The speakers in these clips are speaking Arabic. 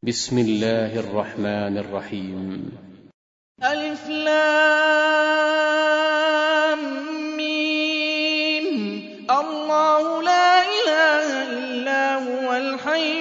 بسم الله الرحمن الرحيم. ألف لام ميم. الله لا إله إلا هو الحي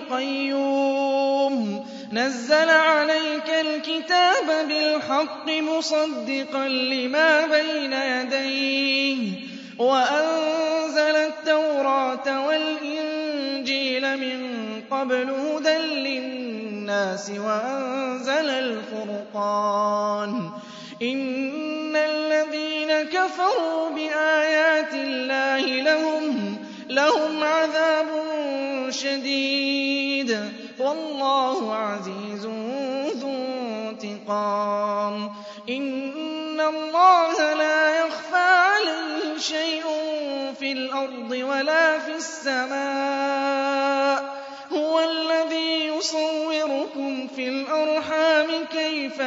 القيوم نزل عليك الكتاب بالحق مصدقا لما بين يديه وأنزل التوراة والإنجيل من قبل هدى للناس وأنزل الفرقان إن الذين كفروا بآيات الله لهم عذاب شديد والله عزيز ذو انتقام إن الله لا يخفى عليه شيء في الأرض ولا في السماء هو الذي يصوركم في الأرحام كيف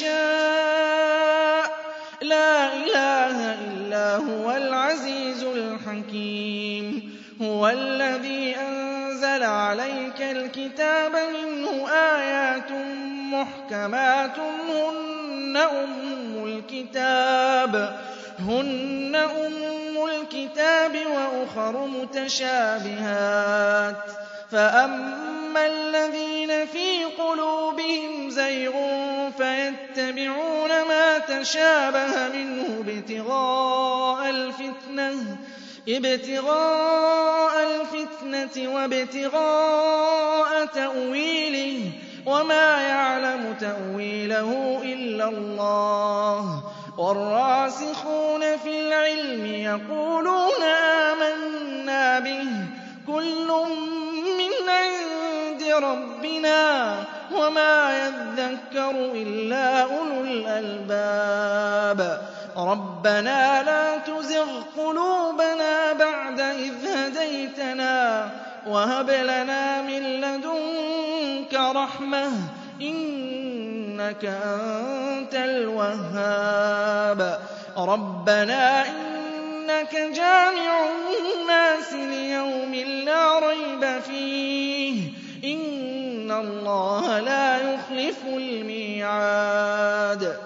يشاء لا إله إلا هو العزيز الحكيم هو الذي أنزل عليك الكتاب منه آيات محكمات هن أم الكتاب وأخر متشابهات فأما الذين في قلوبهم زيغ فيتبعون ما تشابه منه ابتغاء الفتنة وابتغاء تأويله وما يعلم تأويله إلا الله والراسخون في العلم يقولون آمنا به كل من عند ربنا وما يذكر إلا أولو الألباب ربنا لا تزغ قلوبنا بعد إذ هديتنا وهب لنا من لدنك رحمة إنك أنت الوهاب ربنا إنك جامع الناس ليوم لا ريب فيه إن الله لا يخلف الميعاد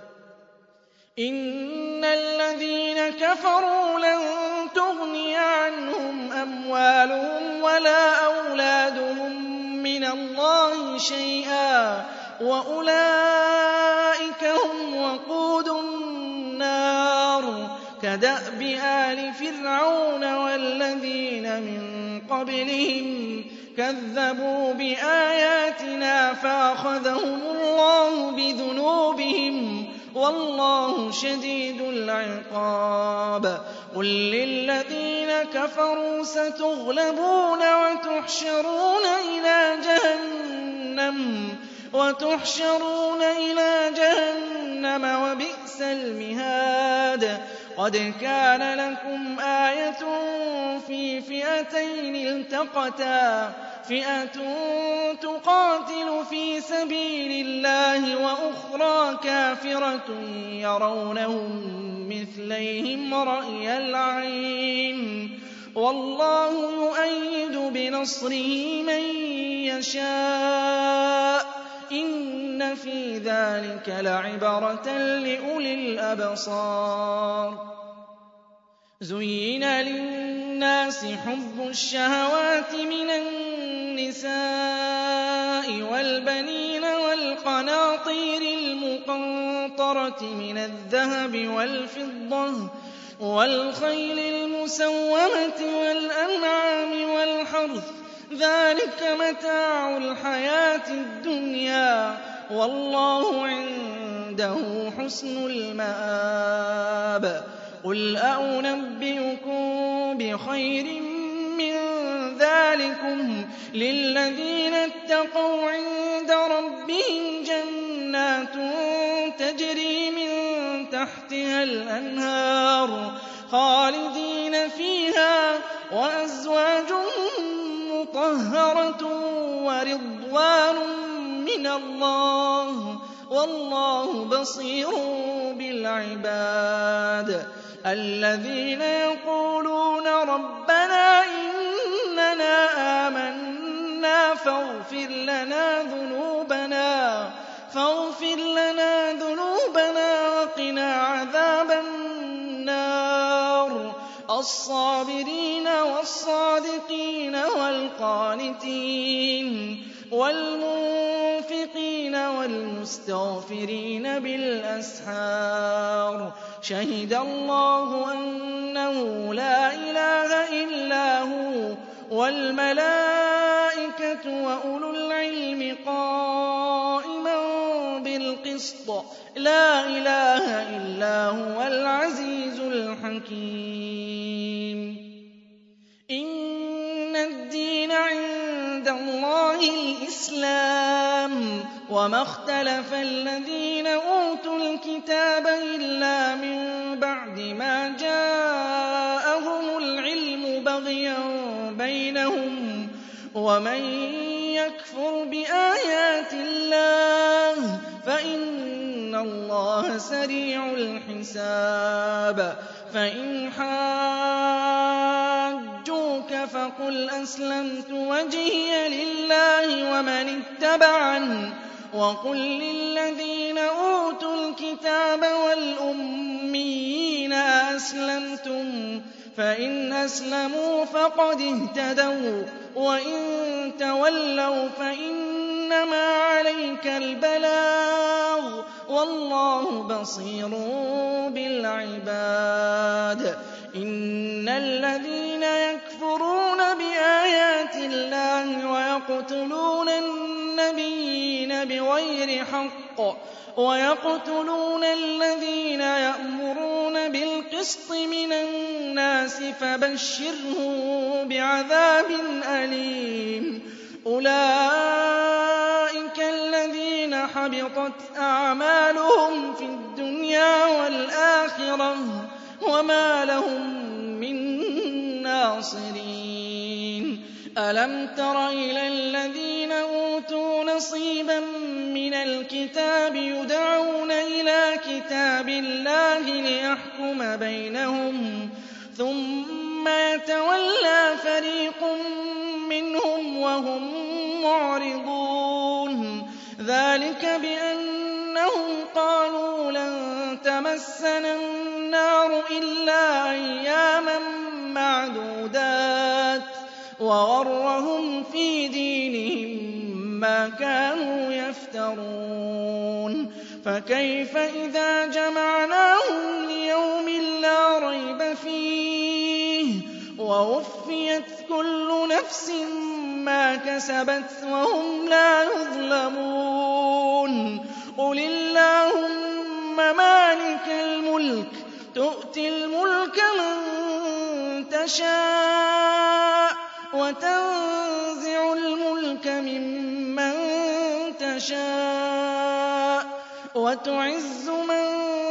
إن الذين كفروا لن تغني عنهم أموالهم ولا أولادهم من الله شيئا وأولئك هم وقود النار كدأب آل فرعون والذين من قبلهم كذبوا بآياتنا فأخذهم الله بذنوبهم والله شديد العقاب قل للذين كفروا ستغلبون وتحشرون إلى جهنم وبئس المهاد قد كان لكم آية في فئتين التقتا فئة تقاتل في سبيل الله وأخرى كافرة يرونهم مثليهم رأي العين والله يؤيد بنصره من يشاء إن في ذلك لعبرة لأولي الأبصار زين للناس حب الشهوات من النساء والبنين والقناطير المقنطرة من الذهب والفضة والخيل المسومة والأنعام والحرث ذلك متاع الحياة الدنيا والله عنده حسن المآب قل أنبئكم بخير من ذلكم للذين اتقوا عند ربهم جنات تجري من تحتها الأنهار خالدين فيها وأزواج مطهرة ورضوان من الله والله بصير بالعباد الذين يقولون ربنا إننا آمنا آمَنَّا فاغفر لنا ذنوبنا وقنا عذاب النار الصابرين والصادقين والقانتين والمنفقين والمستغفرين بالأسحار شهد الله أنه لا إله إلا هو والملائكة وأولو العلم قائما بالقسط لا إله إلا هو العزيز الحكيم إن الدين عند الله الإسلام وما اختلف الذين أوتوا الكتاب إلا من بعد ما جاءهم العلم بغيا بينهم ومن يكفر بآيات الله فإن الله سريع الحساب فإن حاجوك فقل أسلمت وجهي لله ومن اتبعني وقل للذين أوتوا الكتاب والأميين أسلمتم فإن أسلموا فقد اهتدوا وإن تولوا فإنما عليك البلاغ والله بصير بالعباد إن الذين يكفرون بآيات الله ويقتلون النبيين بغير حق ويقتلون الذين يأمرون بالقسط من الناس فبشرهم بعذاب أليم أولئك الذين حبطت أعمالهم في الدنيا والآخرة وما لهم من ناصرين ألم تر إلى الذين أوتوا نصيبا من الكتاب يدعون إلى كتاب الله ليحكم بينهم ثم يتولى فريق منهم وهم معرضون ذلك بأنهم قالوا لن تمسنا النار إلا أياما معدودات وغرهم في دينهم ما كانوا يفترون فكيف إذا جمعناهم ليوم لا ريب فيه ووفيت كل نفس ما كسبت وهم لا يظلمون قل اللهم مالك الملك تؤتي الملك من تشاء وتنزع الملك ممن تشاء وتعز من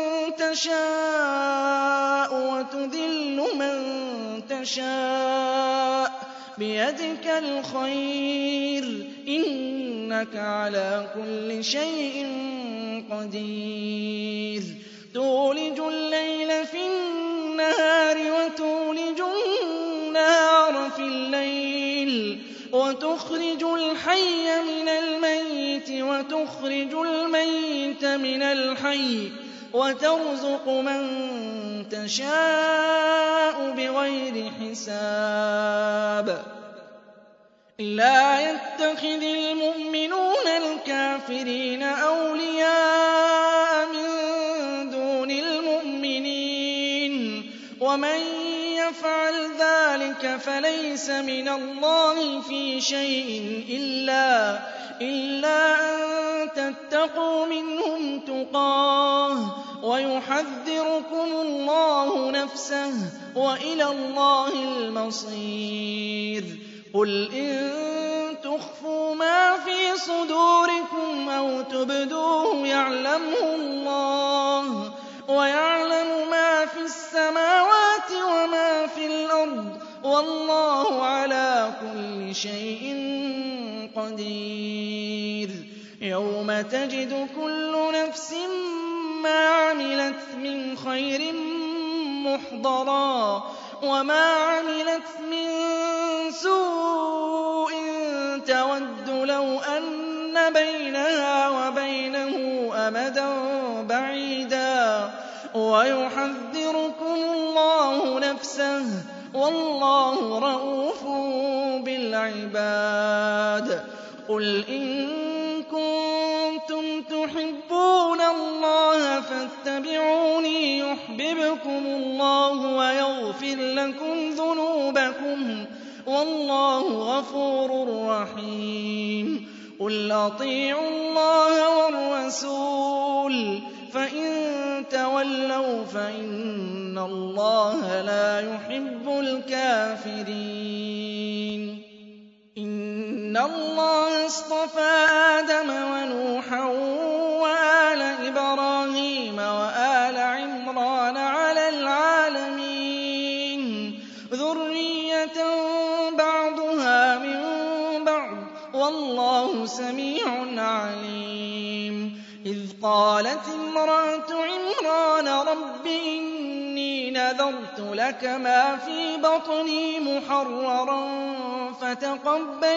تشاء وتذل من تشاء بيدك الخير إنك على كل شيء قدير تولج الليل في النهار وتولج النهار في الليل وتخرج الحي من الميت وتخرج الميت من الحي وترزق من تشاء بغير حساب لا يتخذ المؤمنون الكافرين أولياء من دون المؤمنين ومن يفعل ذلك فليس من الله في شيء إلا أن تتقوا منهم تقاه ويحذركم الله نفسه وإلى الله المصير قل إن تخفوا ما في صدوركم أو تبدوه يعلمه الله ويعلم ما في السماوات وما في الأرض والله على كل شيء قدير يوم تجد كل نفس ما عملت من خير محضرا وما عملت من سوء تَوَدُّ لَوْ أَنَّ بَيْنَهَا وَبَيْنَهُ أَمَدًا بَعِيدًا وَيُحَذِّرُكُمُ اللَّهُ نَفْسَهُ ۗ وَاللَّهُ رَءُوفٌ بِالْعِبَادِ. قُلْ إِن كُنتُمْ تُحِبُّونَ اللَّهَ فَاتَّبِعُونِي يُحْبِبْكُمُ اللَّهُ وَيَغْفِرْ لَكُمْ ذُنُوبَكُمْ ۗ وَاللَّهُ غَفُورٌ رَّحِيمٌ. قُلْ أَطِيعُوا اللَّهَ وَالرَّسُولَ ۖ فَإِن تَوَلَّوْا فَإِنَّ اللَّهَ لَا يُحِبُّ الْكَافِرِينَ. إِنَّ اللَّهَ اصْطَفَىٰ آدَمَ وَنُوحًا وَآلَ إِبْرَاهِيمَ وَآلَ عِمْرَانَ عَلَى الْعَالَمِينَ ذُرِّيَّةً بَعْضُهَا مِن بَعْضٍ ۖ وَاللَّهُ سَمِيعٌ عَلِيمٌ. إِذْ قَالَتِ امْرَأَتُ عِمْرَانَ رَبِّ إِنِّي نَذَرْتُ لَكَ مَا فِي بَطْنِي مُحَرَّرًا فَتَقَبَّلْ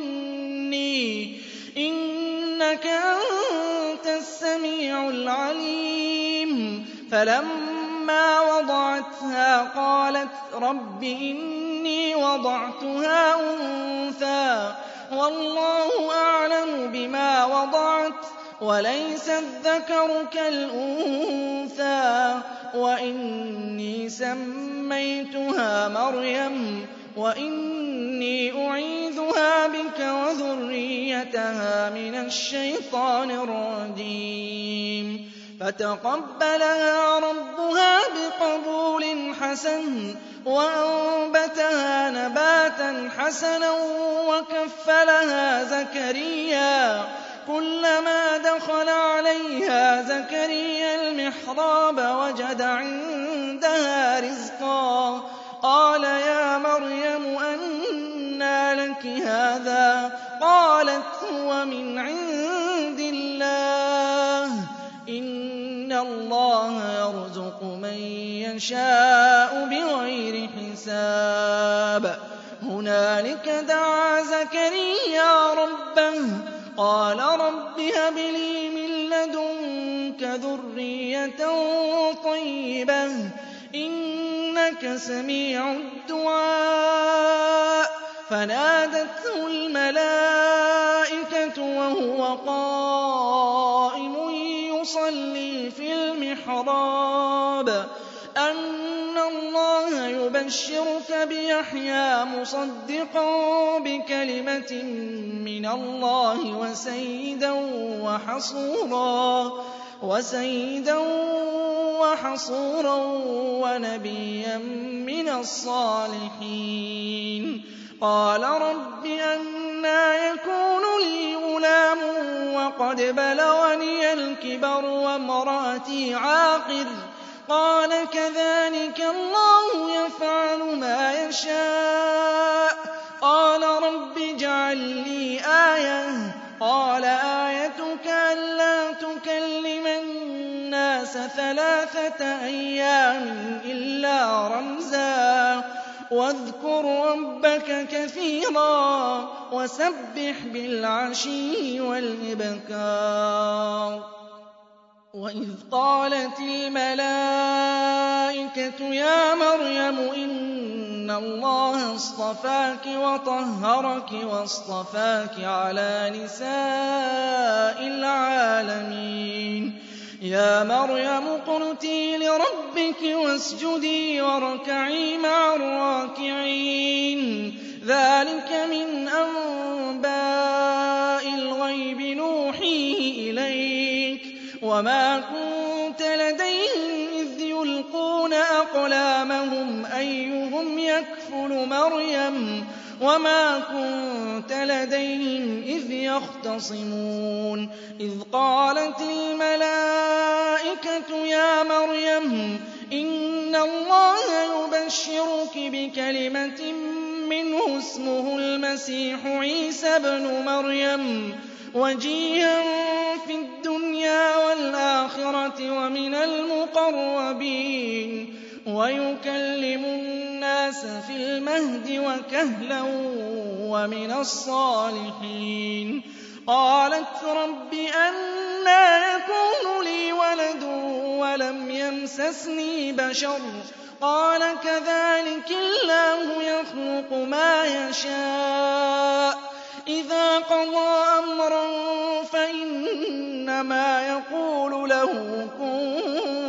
مِنِّي ۖ إِنَّكَ أَنتَ السَّمِيعُ الْعَلِيمُ. فَلَمَّا وَضَعَتْهَا قَالَتْ رَبِّ إِنِّي وَضَعْتُهَا أُنثَىٰ وَاللَّهُ أَعْلَمُ بِمَا وَضَعَتْ وَلَيْسَ الذَّكَرُ كَالْأُنثَىٰ وَإِنِّي سَمَّيْتُهَا مَرْيَمَ وَإِنِّي أُعِيذُهَا بِكَ وَذُرِّيَّتَهَا مِنَ الشَّيْطَانِ الرَّجِيمِ. فَتَقَبَّلَهَا رَبُّهَا بِقَبُولٍ حَسَنٍ وَأَنبَتَهَا نَبَاتًا حَسَنًا وَكَفَّلَهَا زَكَرِيَّا. كُلَّمَا دَخَلَ عَلَيْهَا زَكَرِيَّا الْمِحْرَابَ وَجَدَ عِندَهَا رِزْقًا قَالَ يَا مَرْيَمُ أَنَّىٰ لَكِ هَٰذَا ۖ قَالَتْ هُوَ مِنْ عِندِ اللَّهِ ۖ إِنَّ اللَّهَ يَرْزُقُ مَن يَشَاءُ بِغَيْرِ حِسَابٍ. هُنَالِكَ دَعَا زَكَرِيَّا رَبَّهُ قَالَ رَبِّ هَبْ لِي مِن لَّدُنكَ ذُرِّيَّةً طَيِّبَةً ۖ إِنَّكَ سَمِيعُ الدُّعَاءِ. فَنَادَتْهُ الْمَلَائِكَةُ وَهُوَ قَائِمٌ يُصَلِّي فِي الْمِحْرَابِ أَنَّ اللَّهَ يُبَشِّرُكَ بِيَحْيَىٰ مُصَدِّقًا بِكَلِمَةٍ مِّنَ اللَّهِ وَسَيِّدًا وَحَصُورًا وَنَبِيًّا مِّنَ الصَّالِحِينَ. قَالَ رَبِّ أَنَّىٰ يَكُونُ لِي غُلَامٌ وَقَدْ بَلَغَنِيَ الْكِبَرُ وَامْرَأَتِي عَاقِرٌ ۖ قَالَ كَذَٰلِكَ اللَّهُ يَفْعَلُ مَا يَشَاءُ. قَالَ رَبِّ اجْعَل لِّي آيَةً ۖ قَالَ آيَتُكَ أَلَّا تُكَلِّمَ النَّاسَ 3 أيام إِلَّا رَمْزًا ۗ وَاذْكُر رَّبَّكَ كَثِيرًا وَسَبِّحْ بِالْعَشِيِّ وَالْإِبْكَارِ. وَإِذْ قَالَتِ الْمَلَائِكَةُ يَا مَرْيَمُ إِنَّ اللَّهَ اصْطَفَاكِ وَطَهَّرَكِ وَاصْطَفَاكِ عَلَىٰ نِسَاءِ الْعَالَمِينَ. يَا مَرْيَمُ اقْنُتِي لِرَبِّكِ وَاسْجُدِي وَارْكَعِي مَعَ الرَّاكِعِينَ. ذَٰلِكَ مِنْ أَنبَاءِ الْغَيْبِ نُوحِيهِ إِلَيْكَ ۖ وَمَا كُنتَ لَدَيْهِمْ إِذْ يُلْقُونَ أَقْلَامَهُمْ أَيُّهُمْ يَكْفُلُ مَرْيَمَ وَمَا كُنتَ لَدَيْهِمْ إِذْ يَخْتَصِمُونَ. إِذْ قَالَتِ الْمَلَائِكَةُ يَا مَرْيَمُ إِنَّ اللَّهَ يُبَشِّرُكِ بِكَلِمَةٍ مِّنْهُ اسْمُهُ الْمَسِيحُ عِيسَى ابْنُ مَرْيَمَ وَجِيهًا فِي الدُّنْيَا وَالْآخِرَةِ وَمِنَ الْمُقَرَّبِينَ. ويكلم الناس في المهد وكهلا ومن الصالحين. قالت رب أنى يكون لي ولد ولم يمسسني بشر قال كذلك الله يخلق ما يشاء إذا قضى أمرا فإنما يقول له كن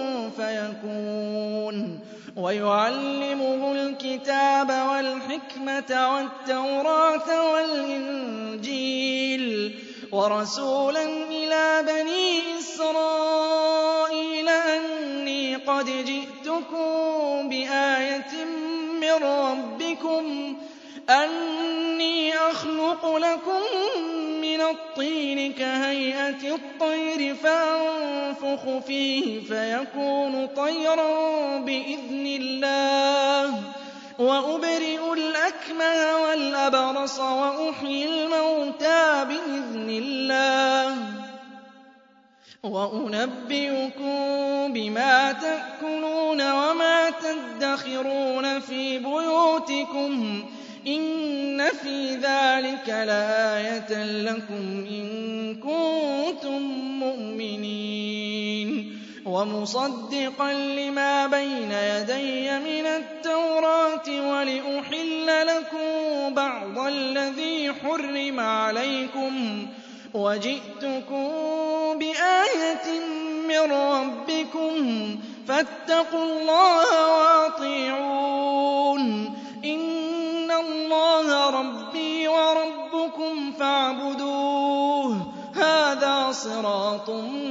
فيكون. ويعلمه الكتاب والحكمة والتوراة والإنجيل ورسولا إلى بني إسرائيل أني قد جئتكم بآية من ربكم أني أخلق لكم من الطين كهيئة الطير فأنفخ فيه فيكون طيرا بإذن الله وأبرئ الأكمه والأبرص وأحيي الموتى بإذن الله وأنبئكم بما تأكلون وما تدخرون في بيوتكم إن في ذلك لآية لكم إن كنتم مؤمنين. ومصدقا لما بين يدي من التوراة ولأحل لكم بعض الذي حرم عليكم وجئتكم بآية من ربكم فاتقوا الله وأطيعون إن الله ربي وربكم فاعبدوه هذا صراط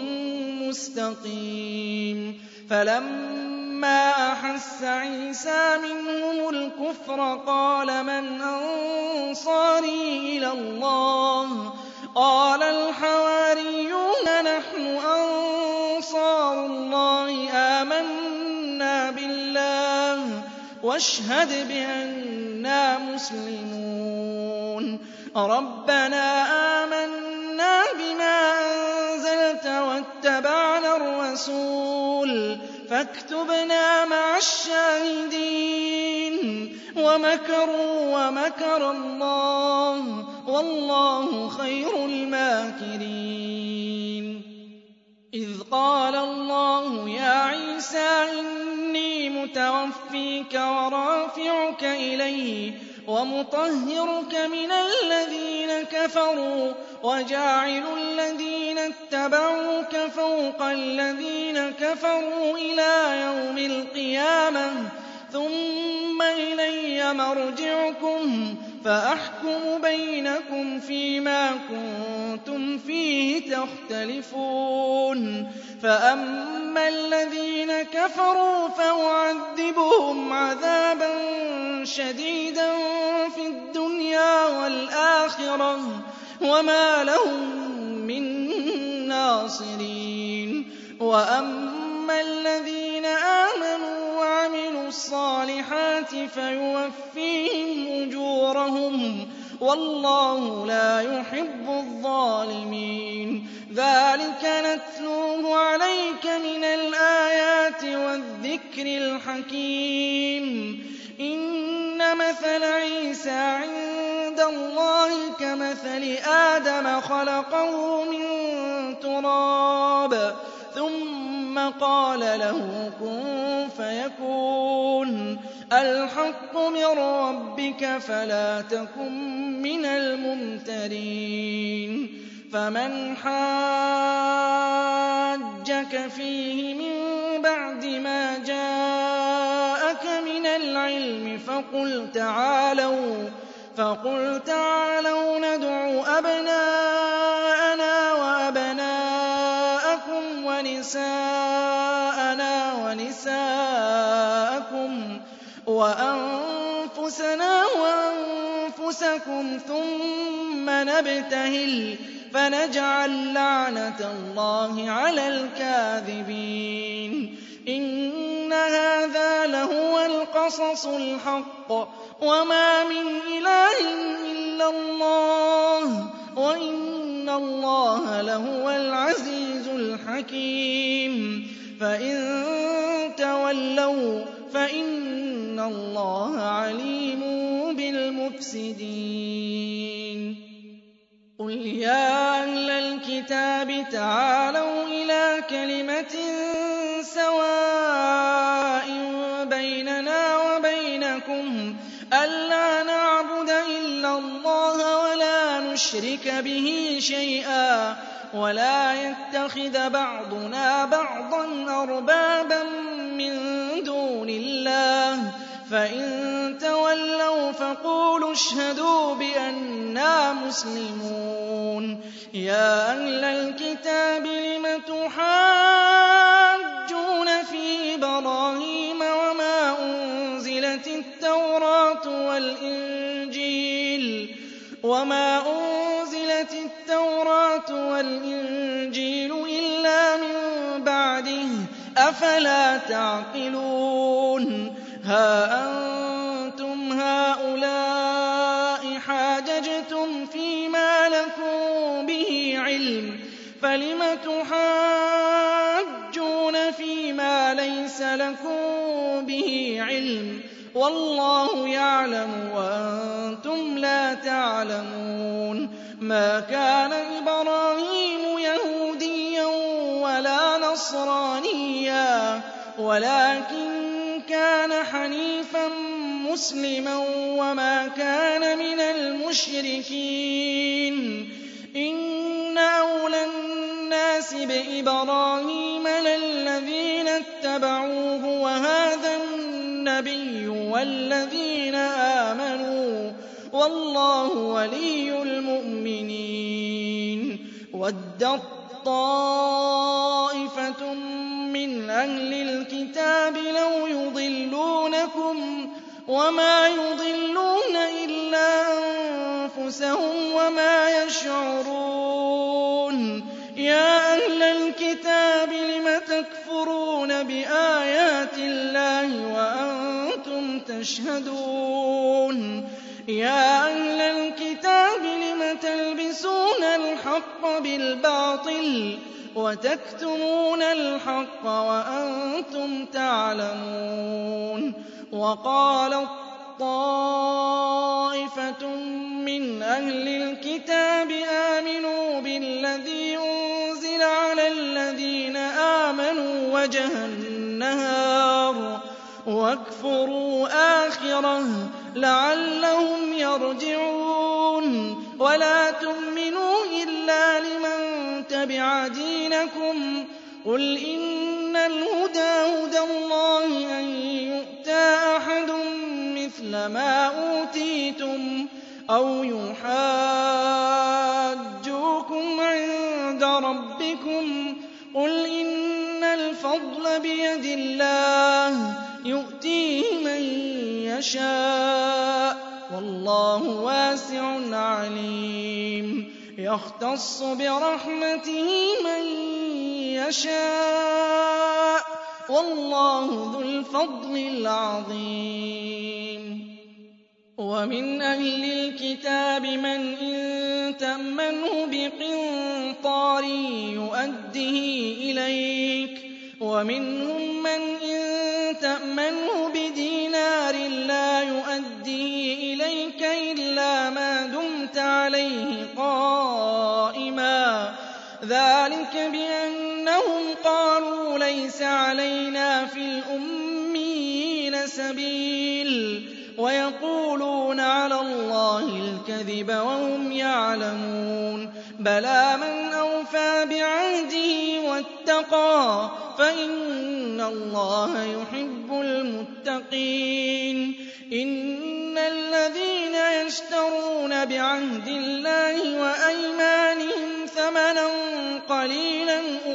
مستقيم. فلما أحس عيسى منهم الكفر قال من أنصاري إلى الله قال الحواريون نحن أنصار الله آمنا بالله واشهد بأننا مسلمون. ربنا آمنا بما أنزلت واتبعنا الرسول فاكتبنا مع الشاهدين. ومكروا ومكر الله والله خير الماكرين. إذ قال الله يا عيسى إني متوفيك ورافعك إلي ومطهرك من الذين كفروا وجاعل الذين اتبعوك فوق الذين كفروا إلى يوم القيامة ثم إلي مرجعكم فأحكم بينكم فيما كنتم فيه تختلفون. فأما الذين كفروا فأعذبهم عذابا شديدا في الدنيا والآخرة وما لهم من ناصرين. وأما الذين آمنوا وعملوا الصالحات فيوفيهم أجورهم والله لا يحب الظالمين. ذلك نتلوه عليك من الآيات والذكر الحكيم. إن مثل عيسى عند الله كمثل آدم خلقه من تراب ثم قال له كن فيكون. الحق من ربك فلا تكن من الممترين. فمن حاجك فيه من بعد ما جاءك من العلم فقل تعالوا ندع أبناءنا وأبناءكم ونساءنا ونساءكم وأنفسنا وأنفسكم ثم نبتهل فنجعل لعنة الله على الكاذبين. إن هذا لهو القصص الحق وما من إله إلا الله وإن الله لهو العزيز الحكيم. فإن تولوا فإن الله عليم بالمفسدين قل يا أهل الكتاب تعالوا إلى كلمة سواء بيننا وبينكم ألا نعبد إلا الله ولا نشرك به شيئا ولا يتخذ بعضنا بعضا أربابا من دون الله فإن تولوا فقولوا اشهدوا بأننا مسلمون يا أهل الكتاب لم تحاجون في إبراهيم وما أنزلت التوراة والإنجيل إلا من بعده أفلا تعقلون ها أنتم هؤلاء حاججتم فيما لكم به علم فلم تحاجون فيما ليس لكم به علم والله يعلم وأنتم لا تعلمون ما كان إبراهيم يهوديا ولا نصرانيا ولكن كان حنيفا مسلما وما كان من المشركين إن أولى الناس بإبراهيم للذين اتبعوه وهذا النبي والذين آمنوا والله ولي المؤمنين ودت طائفة من أهل الكتاب لو يضلونكم وما يضلون إلا أنفسهم وما يشعرون يا أهل الكتاب لم تكفرون بآيات الله وأنتم تشهدون يا أهل الكتاب لم تلبسون الحق بالباطل وتكتمون الحق وأنتم تعلمون وقالت طائفة من أهل الكتاب آمنوا بالذي أنزل على الذين آمنوا وجه النهار واكفروا آخره لعلهم يرجعون ولا تؤمنوا إلا لمن تبع دينكم قل إن الهدى هدى الله أن يؤتى أحد مثل ما أوتيتم أو يحاجوكم عند ربكم قل إن الفضل بيد الله يؤتيه من يشاء والله واسع عليم يختص برحمته من يشاء والله ذو الفضل العظيم ومن أهل الكتاب من إن تأمنه بقنطار يؤده إليك ومنهم من إن تأمنه بدينار لا يؤديه إليك إلا ما دمت عليه قائما ذلك بأنهم قالوا ليس علينا في الأميين سبيل ويقولون على الله الكذب وهم يعلمون بلى من أوفى بعهده واتقى فإن الله يحب المتقين إن الذين يشترون بعهد الله وأيمانهم ثمنا قليلا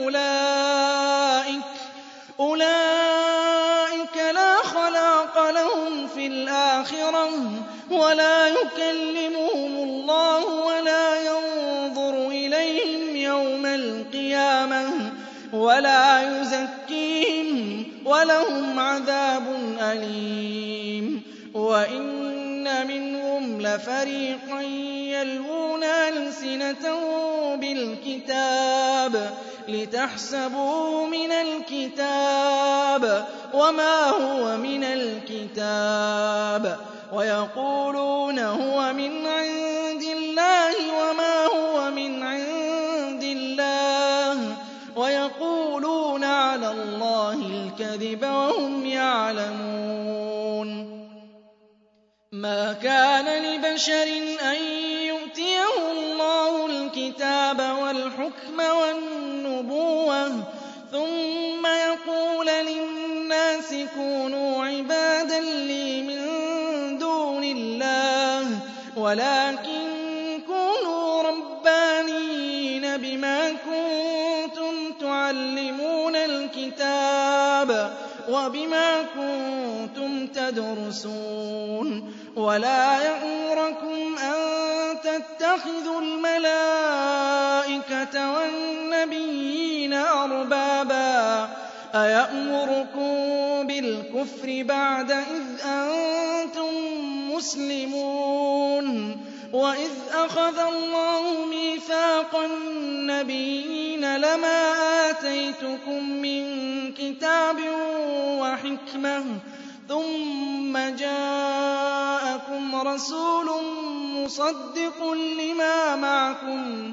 أولئك لا خلاق لهم في الآخرة ولا يكلمهم الله ولا ينظر إليهم يوم القيامة ولا يزكيهم ولهم عذاب أليم وإن منهم لفريقا يلوون ألسنتهم بالكتاب لِتَحْسَبُوهُ مِنَ الْكِتَابِ وَمَا هُوَ مِنَ الْكِتَابِ وَيَقُولُونَ هُوَ مِنْ عِندِ اللَّهِ وَمَا هُوَ مِنْ عِندِ اللَّهِ وَيَقُولُونَ عَلَى اللَّهِ الْكَذِبَ وَهُمْ يَعْلَمُونَ مَا كَانَ لِبَشَرٍ أَن يُؤْتِيَهُ اللَّهُ الْكِتَابَ وَالْحُكْمَ وَالنُّبُوَّةَ ثُمَّ يَقُولَ لِلنَّاسِ كُونُوا عِبَادًا لِّي مِن دُونِ اللَّهِ وَلَٰكِن كُونُوا رَبَّانِيِّينَ بِمَا كُنتُمْ تُعَلِّمُونَ الْكِتَابَ وَبِمَا كُنتُمْ تَدْرُسُونَ وَلَا يَأْمُرَكُمْ أَن تَتَّخِذُوا الْمَلَائِكَةَ وَالنَّبِيِّينَ أَرْبَابًا أَيَأْمُرُكُم بِالْكُفْرِ بَعْدَ إِذْ أَنتُم مُّسْلِمُونَ وَإِذْ أَخَذَ اللَّهُ مِيثَاقَ النَّبِيِّينَ لَمَا آتَيْتُكُم مِّن كِتَابٍ وَحِكْمَةٍ ثُمَّ جَاءَكُمْ رَسُولٌ مُّصَدِّقٌ لِّمَا مَعَكُمْ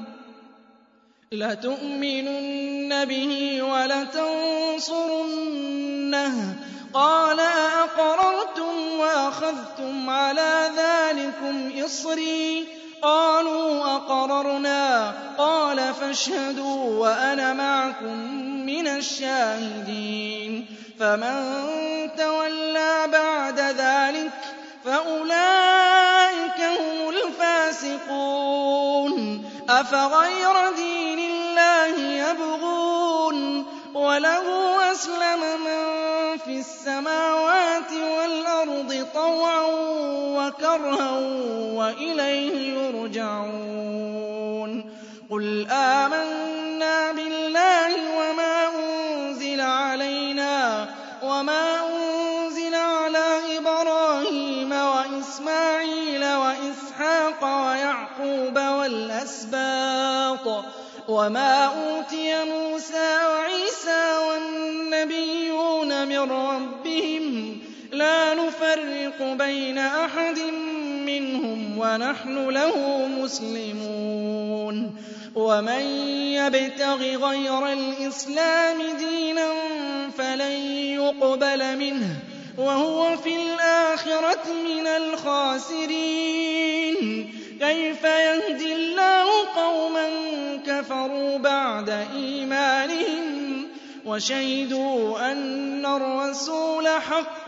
لَتُؤْمِنُنَّ بِهِ وَلَتَنصُرُنَّهُ قَالَ أَأَقْرَرْتُمْ وَأَخَذْتُمْ عَلَىٰ ذَٰلِكُمْ إِصْرِي قَالُوا أَقْرَرْنَا قَالَ فَاشْهَدُوا وَأَنَا مَعَكُم مِّنَ الشَّاهِدِينَ فَمَن تَوَلَّىٰ بَعْدَ ذَٰلِكَ فَأُولَٰئِكَ هُمُ الْفَاسِقُونَ أَفَغَيْرَ دِينِ اللَّهِ يَبْغُونَ وَلَهُ أَسْلَمَ مَن فِي السَّمَاوَاتِ وَالْأَرْضِ طَوْعًا وَكَرْهًا وَإِلَيْهِ يُرْجَعُونَ قُلْ آمَنَّا بِاللَّهِ وَمَا أُنزِلَ عَلَيْنَا وَمَا أُنزِلَ عَلَىٰ إِبْرَاهِيمَ وَإِسْمَاعِيلَ وَإِسْحَاقَ وَيَعْقُوبَ وَالْأَسْبَاطِ وَمَا أُوتِيَ مُوسَىٰ وَعِيسَىٰ وَالنَّبِيُّونَ مِن رَّبِّهِمْ لَا نُفَرِّقُ بَيْنَ أَحَدٍ مِّنْهُمْ وَنَحْنُ لَهُ مُسْلِمُونَ وَمَن يَبْتَغِ غَيْرَ الْإِسْلَامِ دِينًا فَلَن يُقْبَلَ مِنْهُ وَهُوَ فِي الْآخِرَةِ مِنَ الْخَاسِرِينَ كَيْفَ يَهْدِي اللَّهُ قَوْمًا كَفَرُوا بَعْدَ إِيمَانِهِمْ وَشَهِدُوا أَنَّ الرَّسُولَ حَقٌّ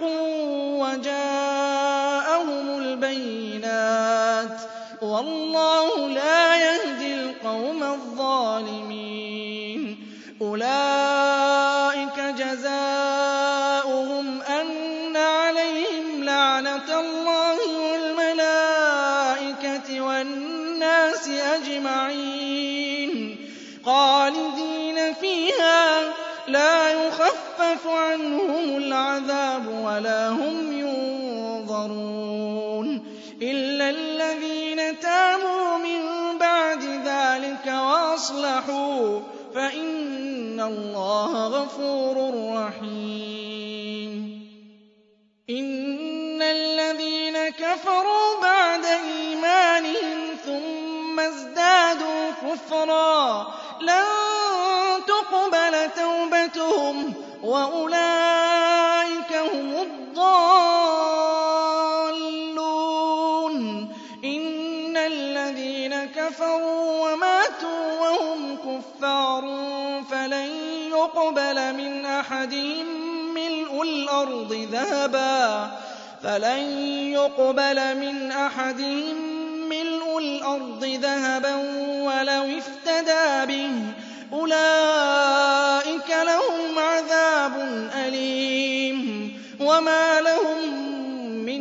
وَجَاءَهُمُ الْبَيِّنَاتُ وَاللَّهُ لَا يَهْدِي الْقَوْمَ الظَّالِمِينَ أُولَٰئِكَ جَزَاؤُهُمْ أَنَّ عَلَيْهِمْ لَعْنَةَ اللَّهِ وَالْمَلَائِكَةِ وَالنَّاسِ أَجْمَعِينَ خَالِدِينَ فِيهَا لَا يُخَفَّفُ عَنْهُمُ الْعَذَابُ وَلَا هُمْ يُنظَرُونَ إِلَّا الَّذِينَ تَابُوا مِن بَعْدِ ذَٰلِكَ وَأَصْلَحُوا فَإِنَّ اللَّهَ غَفُورٌ رَّحِيمٌ إِنَّ الَّذِينَ كَفَرُوا بَعْدَ إِيمَانِهِمْ ثُمَّ ازْدَادُوا كُفْرًا لَّن تُقْبَلَ تَوْبَتُهُمْ وَأُولَٰئِكَ هُمُ الضَّالُّونَ إِنَّ الَّذِينَ كَفَرُوا وَمَاتُوا وَهُمْ كُفَّارٌ فَلَن يُقْبَلَ مِنْ أَحَدِهِم مِّلْءُ الْأَرْضِ ذَهَبًا وَلَوِ افْتَدَىٰ بِهِ أُولَٰئِكَ لَهُمْ عَذَابٌ أَلِيمٌ وَمَا لَهُم مِّن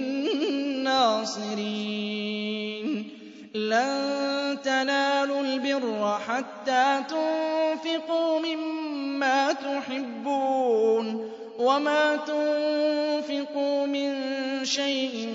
نَّاصِرِينَ لَن تَنَالُوا الْبِرَّ حَتَّىٰ تُنفِقُوا مِمَّا تُحِبُّونَ وَمَا تُنفِقُوا مِن شَيْءٍ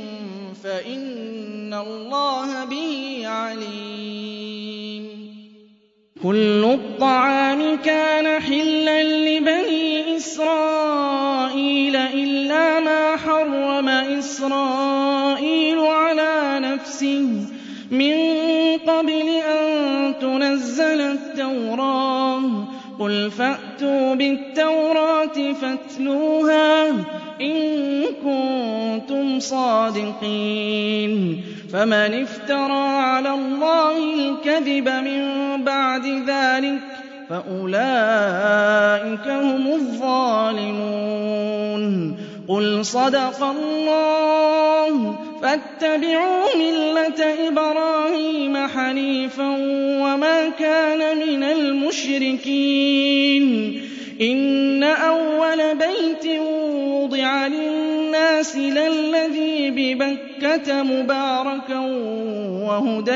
فَإِنَّ اللَّهَ بِهِ عَلِيمٌ كُلُّ الطَّعَامِ كَانَ حِلًّا لِّبَنِي إِسْرَائِيلَ إِلَّا مَا حَرَّمَ إِسْرَائِيلُ عَلَىٰ نَفْسِهِ مِن قَبْلِ أَن تُنَزَّلَ التَّوْرَاةُ ۗ قُلْ فَأْتُوا بِالتَّوْرَاةِ فَاتْلُوهَا إِن كُنتُمْ صَادِقِينَ فَمَنِ افْتَرَىٰ عَلَى اللَّهِ الْكَذِبَ مِن بَعْدِ ذَٰلِكَ فَأُولَٰئِكَ هُمُ الظَّالِمُونَ قُلْ صَدَقَ اللَّهُ فَاتَّبِعُوا مِلَّةَ إِبْرَاهِيمَ حَنِيفًا وَمَا كَانَ مِنَ الْمُشْرِكِينَ إِنَّ أَوَّلَ بَيْتٍ وُضِعَ لِلنَّاسِ لَلَّذِي بِبَكَّةَ مُبَارَكًا وَهُدًى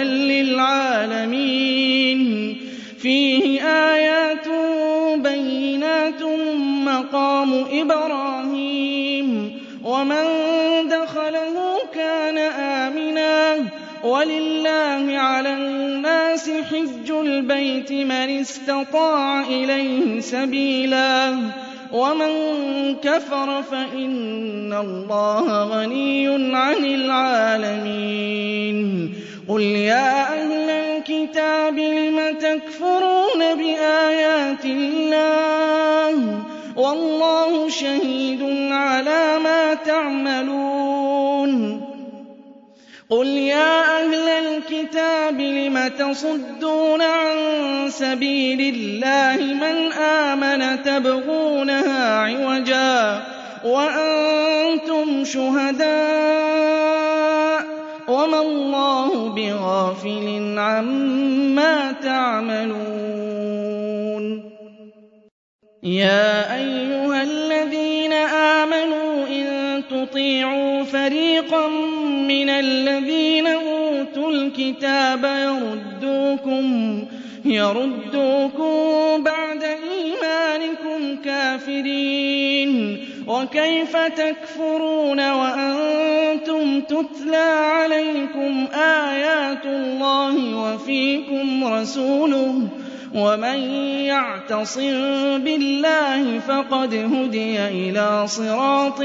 لِّلْعَالَمِينَ فِيهِ آيَاتٌ بَيِّنَاتٌ مَّقَامُ إِبْرَاهِيمَ وَمَن دَخَلَهُ كَانَ آمِنًا وَلِلَّهِ عَلَى النَّاسِ حِجُّ الْبَيْتِ مَنِ اسْتَطَاعَ إِلَيْهِ سَبِيلًا وَمَن كَفَرَ فَإِنَّ اللَّهَ غَنِيٌّ عَنِ الْعَالَمِينَ قُلْ يَا أَهْلَ الْكِتَابِ لِمَ تَكْفُرُونَ بِآيَاتِ اللَّهِ وَاللَّهُ شَهِيدٌ عَلَىٰ مَا تَعْمَلُونَ قُلْ يَا أَهْلَ الْكِتَابِ لِمَ تَصُدُّونَ عَن سَبِيلِ اللَّهِ مَنْ آمَنَ تَبْغُونَهَا عِوَجًا وَأَنتُمْ شُهَدَاءُ وَمَا اللَّهُ بِغَافِلٍ عَمَّا تَعْمَلُونَ يَا أَيُّهَا الَّذِينَ آمَنُوا إِن تُطِيعُوا فَرِيقًا مِّنَ الَّذِينَ أُوتُوا الْكِتَابَ يَرُدُّوكُم بَعْدَ إِيمَانِكُمْ كَافِرِينَ وَكَيْفَ تَكْفُرُونَ وَأَنتُمْ تُتْلَىٰ عَلَيْكُمْ آيَاتُ اللَّهِ وَفِيكُمْ رَسُولُهُ وَمَن يَعْتَصِم بِاللَّهِ فَقَدْ هُدِيَ إِلَىٰ صِرَاطٍ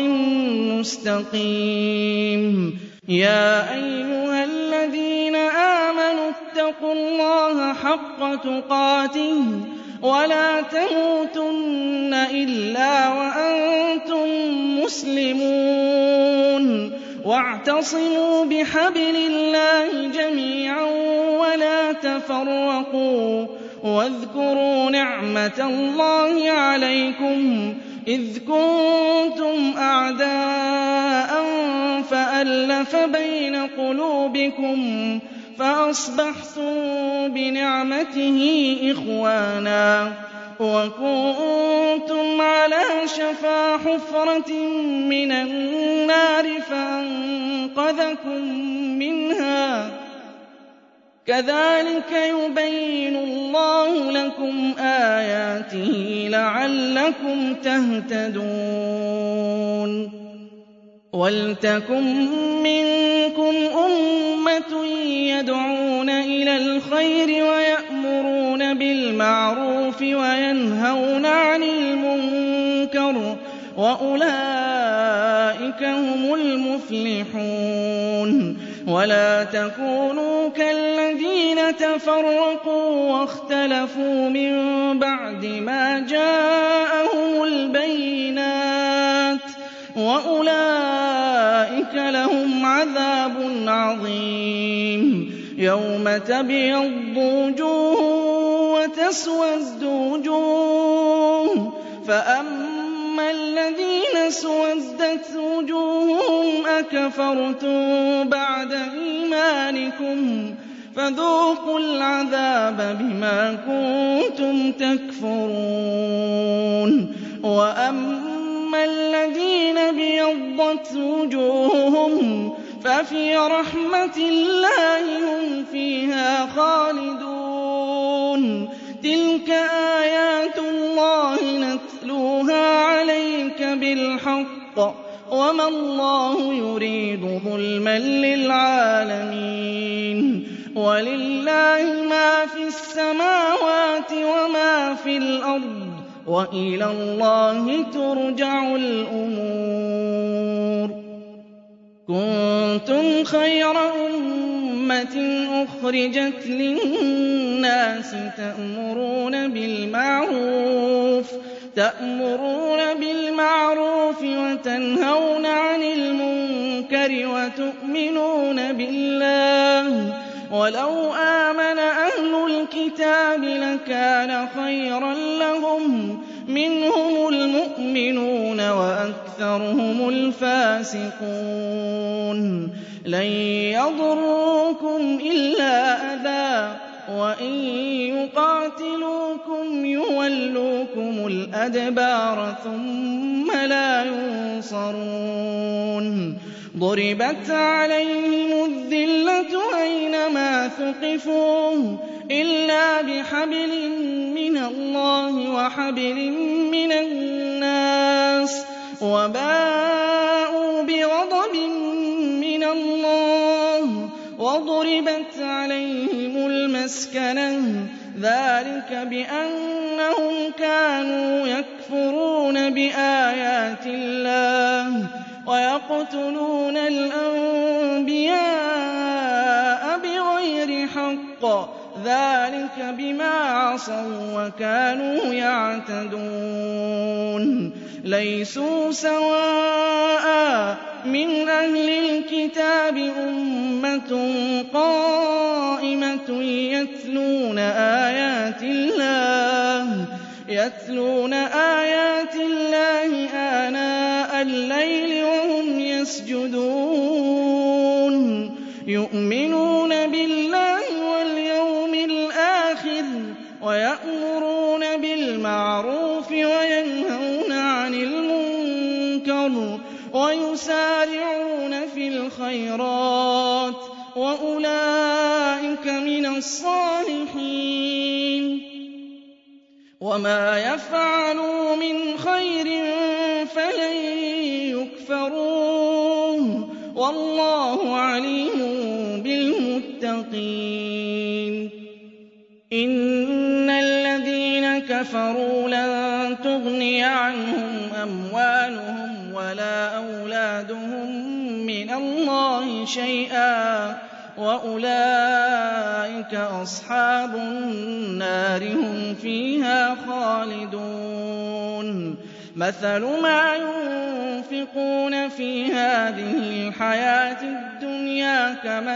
مُّسْتَقِيمٍ يَا أَيُّهَا الَّذِينَ آمَنُوا اتَّقُوا اللَّهَ حَقَّ تُقَاتِهِ وَلَا تَمُوتُنَّ إِلَّا وَأَنتُم مُّسْلِمُونَ وَاعْتَصِمُوا بِحَبْلِ اللَّهِ جَمِيعًا وَلَا تَفَرَّقُوا وَاذْكُرُوا نِعْمَةَ اللَّهِ عَلَيْكُمْ إِذْ كُنتُمْ أَعْدَاءً فَأَلَّفَ بَيْنَ قُلُوبِكُمْ فَأَصْبَحْتُم بِنِعْمَتِهِ إِخْوَانًا وَكُنتُمْ عَلَىٰ شَفَا حُفْرَةٍ مِّنَ النَّارِ فَأَنقَذَكُم مِّنْهَا ۗ كَذَٰلِكَ يُبَيِّنُ اللَّهُ لَكُمْ آيَاتِهِ لَعَلَّكُمْ تَهْتَدُونَ وَلْتَكُن مِّنكُمْ أُمَّةٌ يَدْعُونَ إِلَى الْخَيْرِ وَيَأْمُرُونَ بِالْمَعْرُوفِ وَيَنْهَوْنَ عَنِ الْمُنكَرِ وَأُولَٰئِكَ هُمُ الْمُفْلِحُونَ وَلَا تَكُونُوا كَالَّذِينَ تَفَرَّقُوا وَاخْتَلَفُوا مِن بَعْدِ مَا جَاءَهُمُ الْبَيِّنَاتُ وَأُولَٰئِكَ لَهُمْ عَذَابٌ عَظِيمٌ يَوْمَ تَبْيَضُّ وُجُوهٌ وَتَسْوَدُّ وُجُوهٌ فَأَمَّا الَّذِينَ اسْوَدَّتْ وُجُوهُهُمْ أَكَفَرْتُم بَعْدَ إِيمَانِكُمْ فَذُوقُوا الْعَذَابَ بِمَا كُنتُمْ تَكْفُرُونَ وَأَمَّا الَّذِينَ ابْيَضَّتْ وُجُوهُهُمْ فَفِي رَحْمَةِ اللَّهِ هُمْ فِيهَا خَالِدُونَ تِلْكَ آيَاتُ اللَّهِ نَتْلُوهَا عَلَيْكَ بِالْحَقِّ وَمَا اللَّهُ يُرِيدُ ظُلْمًا لِّلْعَالَمِينَ وَلِلَّهِ مَا فِي السَّمَاوَاتِ وَمَا فِي الْأَرْضِ ۚ وَإِلَى اللَّهِ تُرْجَعُ الْأُمُورُ. كُنتُمْ خَيْرَ أُمَّةٍ أُخْرِجَتْ لِلنَّاسِ تَأْمُرُونَ بِالْمَعْرُوفِ وَتَنْهَوْنَ عَنِ الْمُنكَرِ وَتُؤْمِنُونَ بِاللَّهِ ۚ وَلَوْ آمَنَ أَهْلُ الْكِتَابِ لَكَانَ خَيْرًا لَّهُم ۚ مِّنْهُمُ الْمُؤْمِنُونَ وَأَكْثَرُهُمُ الْفَاسِقُونَ. لَن يَضُرُّوكُمْ إِلَّا أَذًى ۖ وَإِن يُقَاتِلُوكُمْ يُوَلُّوكُمُ الْأَدْبَارَ ثُمَّ لَا يُنصَرُونَ. ضُرِبَتْ عَلَيْهِمُ الذِّلَّةُ أَيْنَمَا ثُقِفُوا إِلَّا بِحَبْلٍ مِّنَ اللَّهِ وَحَبْلٍ مِّنَ النَّاسِ وَبَاءُوا بِغَضَبٍ مِّنَ اللَّهِ وَضُرِبَتْ عَلَيْهِمُ الْمَسْكَنَةُ ۚ ذَٰلِكَ بِأَنَّهُمْ كَانُوا يَكْفُرُونَ بِآيَاتِ اللَّهِ وَيَقْتُلُونَ الْأَنبِيَاءَ بِغَيْرِ حَقٍّ ۚ ذَٰلِكَ بِمَا عَصَوا وَّكَانُوا يَعْتَدُونَ. لَيْسُوا سَوَاءً ۗ مِّنْ أَهْلِ الْكِتَابِ أُمَّةٌ قَائِمَةٌ يَتْلُونَ آيَاتِ اللَّهِ آنَاءَ اللَّيْلِ وَهُمْ يَسْجُدُونَ يُؤْمِنُونَ بِاللَّهِ وَالْيَوْمِ الْآخِرِ وَيَأْمُرُونَ بِالْمَعْرُوفِ وَيَنْهَوْنَ عَنِ الْمُنكَرِ وَيُسَارِعُونَ فِي الْخَيْرَاتِ وَأُولَٰئِكَ مِنَ الصَّالِحِينَ. وَمَا يَفْعَلُوا مِنْ خَيْرٍ فَلَن يُكْفَرُوهُ ۗ وَاللَّهُ عَلِيمٌ بِالْمُتَّقِينَ. إِنَّ الَّذِينَ كَفَرُوا لَن تُغْنِيَ عَنْهُمْ أَمْوَالُهُمْ وَلَا أَوْلَادُهُم مِّنَ اللَّهِ شَيْئًا ۖ وَأُولَٰئِكَ أَصْحَابُ النَّارِ ۖ هُمْ فِيهَا خَالِدُونَ. مَثَلُ مَا يُنفِقُونَ فِي هَٰذِهِ الْحَيَاةِ الدُّنْيَا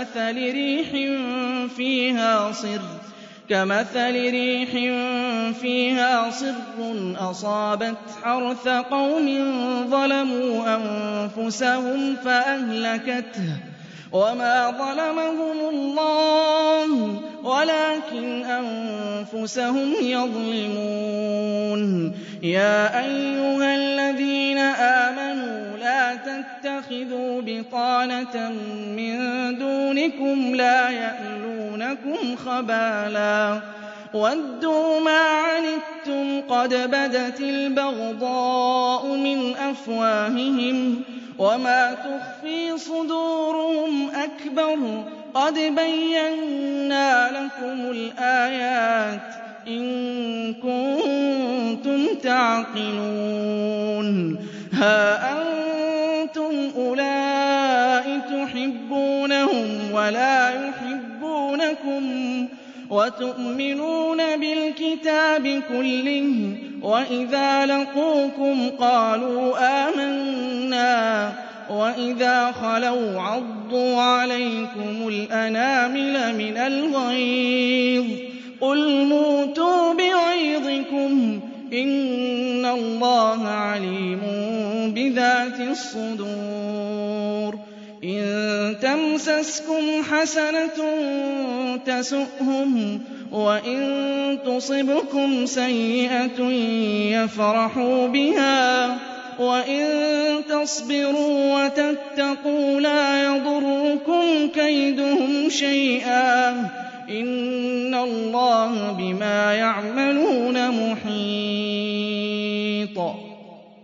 كَمَثَلِ رِيحٍ فِيهَا صِرٌّ أَصَابَتْ حَرْثَ قَوْمٍ ظَلَمُوا أَنفُسَهُمْ فَأَهْلَكَتْهُ ۚ وَمَا ظَلَمَهُمُ اللَّهُ وَلَٰكِنْ أَنفُسَهُمْ يَظْلِمُونَ. يَا أَيُّهَا الَّذِينَ آمَنُوا لَا تَتَّخِذُوا بِطَانَةً مِّن دُونِكُمْ لَا يَأْلُونَكُمْ خَبَالًا وَدُّوا مَا عَنِتُّمْ قَدْ بَدَتِ الْبَغْضَاءُ مِنْ أَفْوَاهِهِمْ وَمَا تُخْفِي صُدُورُهُمْ أَكْبَرُ ۚ قَدْ بَيَّنَّا لَكُمُ الْآيَاتِ ۖ إِن كُنتُمْ تَعْقِلُونَ. هَا أَنتُمْ أُولَاءِ تُحِبُّونَهُمْ وَلَا يُحِبُّونَكُمْ وَتُؤْمِنُونَ بِالْكِتَابِ كُلِّهِ وَإِذَا لَقُوكُمْ قَالُوا آمَنَّا وَإِذَا خَلَوْا عَضُّوا عَلَيْكُمُ الْأَنَامِلَ مِنَ الْغَيْظِ ۚ قُلْ مُوتُوا بِغَيْظِكُمْ ۗ إِنَّ اللَّهَ عَلِيمٌ بِذَاتِ الصُّدُورِ. إِن تَمْسَسْكُمْ حَسَنَةٌ تَسُؤْهُمْ وَإِن تُصِبْكُمْ سَيِّئَةٌ يَفْرَحُوا بِهَا وَإِن تَصْبِرُوا وَتَتَّقُوا لَا يَضُرُّكُمْ كَيْدُهُمْ شَيْئًا ۗ إِنَّ اللَّهَ بِمَا يَعْمَلُونَ مُحِيطٌ.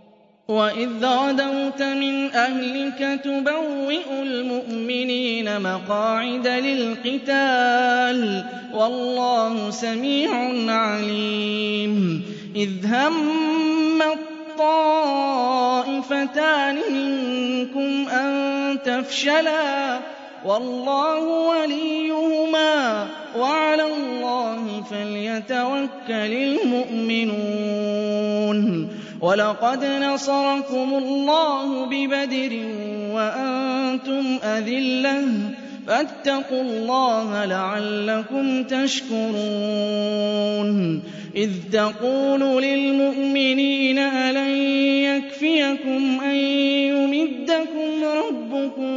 وَإِذْ غَدَوْتَ مِنْ أَهْلِكَ تُبَوِّئُ الْمُؤْمِنِينَ مَقَاعِدَ لِلْقِتَالِ ۗ وَاللَّهُ سَمِيعٌ عَلِيمٌ إِذْ هَمَّ الطَّائِفَتَانِ مِنكُمْ أَن تَفْشَلَا وَاللَّهُ وَلِيُّهُمَا وَعَلَى اللَّهِ فَلْيَتَوَكَّلِ الْمُؤْمِنُونَ وَلَقَدْ نَصَرَكُمُ اللَّهُ بِبَدْرٍ وَأَنتُمْ أَذِلَّةٌ فَاتَّقُوا اللَّهَ لَعَلَّكُمْ تَشْكُرُونَ إِذْ تَقُولُ لِلْمُؤْمِنِينَ أَلَن يَكْفِيَكُمْ أَن يُمِدَّكُمْ رَبُّكُم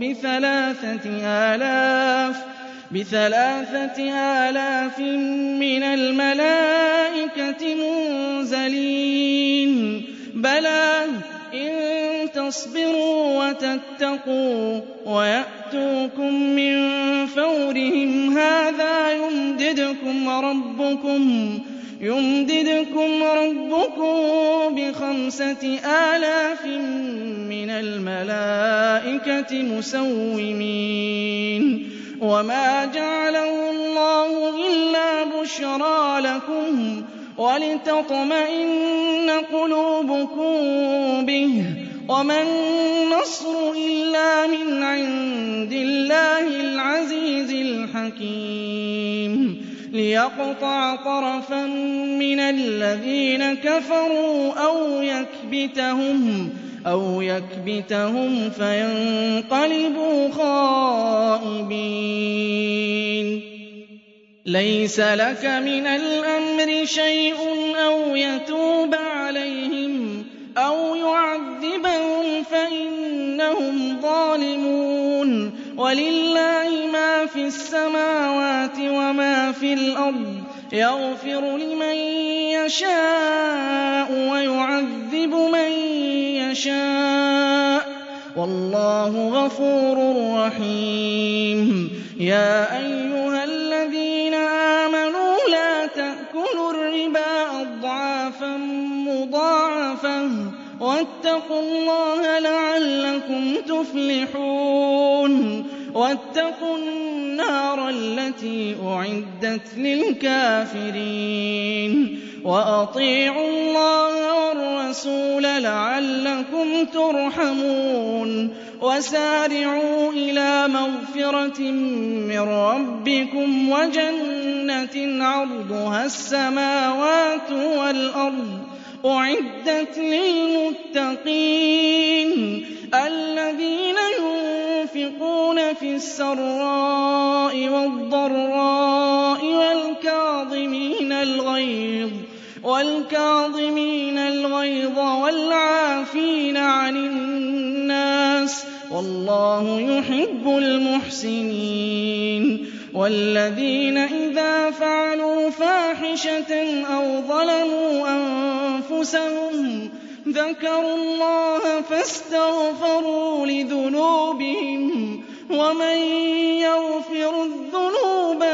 ب3,000 مِّنَ الْمَلَائِكَةِ مُنزَلِينَ بَلَىٰ إِن تَصْبِرُوا وَتَتَّقُوا وَيَأْتُوكُم مِّن فَوْرِهِمْ هَٰذَا يُمْدِدْكُمْ رَبُّكُم ب5,000 مِّنَ الْمَلَائِكَةِ مُسَوِّمِينَ وَمَا جَعَلَهُ اللَّهُ إِلَّا بُشْرَىٰ لَكُمْ وَلِتَطْمَئِنَّ قُلُوبُكُم بِهِ ۗ وَمَا النَّصْرُ إِلَّا مِنْ عِندِ اللَّهِ الْعَزِيزِ الْحَكِيمِ لِيَقْطَعَ طَرَفًا مِّنَ الَّذِينَ كَفَرُوا أَوْ يَكْبِتَهُمْ فَيَنقَلِبُوا خَائِبِينَ لَيْسَ لَكَ مِنَ الْأَمْرِ شَيْءٌ أَوْ يَتُوبَ عَلَيْهِمْ أَوْ يُعَذِّبَهُمْ فَإِنَّهُمْ ظَالِمُونَ وَلِلَّهِ مَا فِي السَّمَاوَاتِ وَمَا فِي الْأَرْضِ يَغْفِرُ لِمَن يَشَاءُ وَيُعَذِّبُ مَن يَشَاءُ ۗ وَاللَّهُ غَفُورٌ رَّحِيمٌ يَا أَيُّهَا الَّذِينَ آمَنُوا لَا تَأْكُلُوا الرِّبَا أَضْعَافًا مُّضَاعَفَةً وَاتَّقُوا اللَّهَ لَعَلَّكُمْ تُفْلِحُونَ وَاتَّقُوا النَّارَ الَّتِي أُعِدَّتْ لِلْكَافِرِينَ وَأَطِيعُوا اللَّهَ وَالرَّسُولَ لَعَلَّكُمْ تُرْحَمُونَ وَسَارِعُوا إِلَىٰ مَغْفِرَةٍ مِّن رَّبِّكُمْ وَجَنَّةٍ عَرْضُهَا السَّمَاوَاتُ وَالْأَرْضُ أُعِدَّتْ لِلْمُتَّقِينَ الَّذِينَ يُنفِقُونَ فِي السَّرَّاءِ وَالضَّرَّاءِ وَالْكَاظِمِينَ الْغَيْظَ وَالْعَافِينَ عَنِ النَّاسِ ۗ وَاللَّهُ يُحِبُّ الْمُحْسِنِينَ وَالَّذِينَ إِذَا فَعَلُوا فَاحِشَةً أَوْ ظَلَمُوا أَنفُسَهُمْ ذَكَرُوا الله فَاسْتَغْفَرُوا لِذُنُوبِهِمْ وَمَن يَغْفِرُ الذُّنُوبَ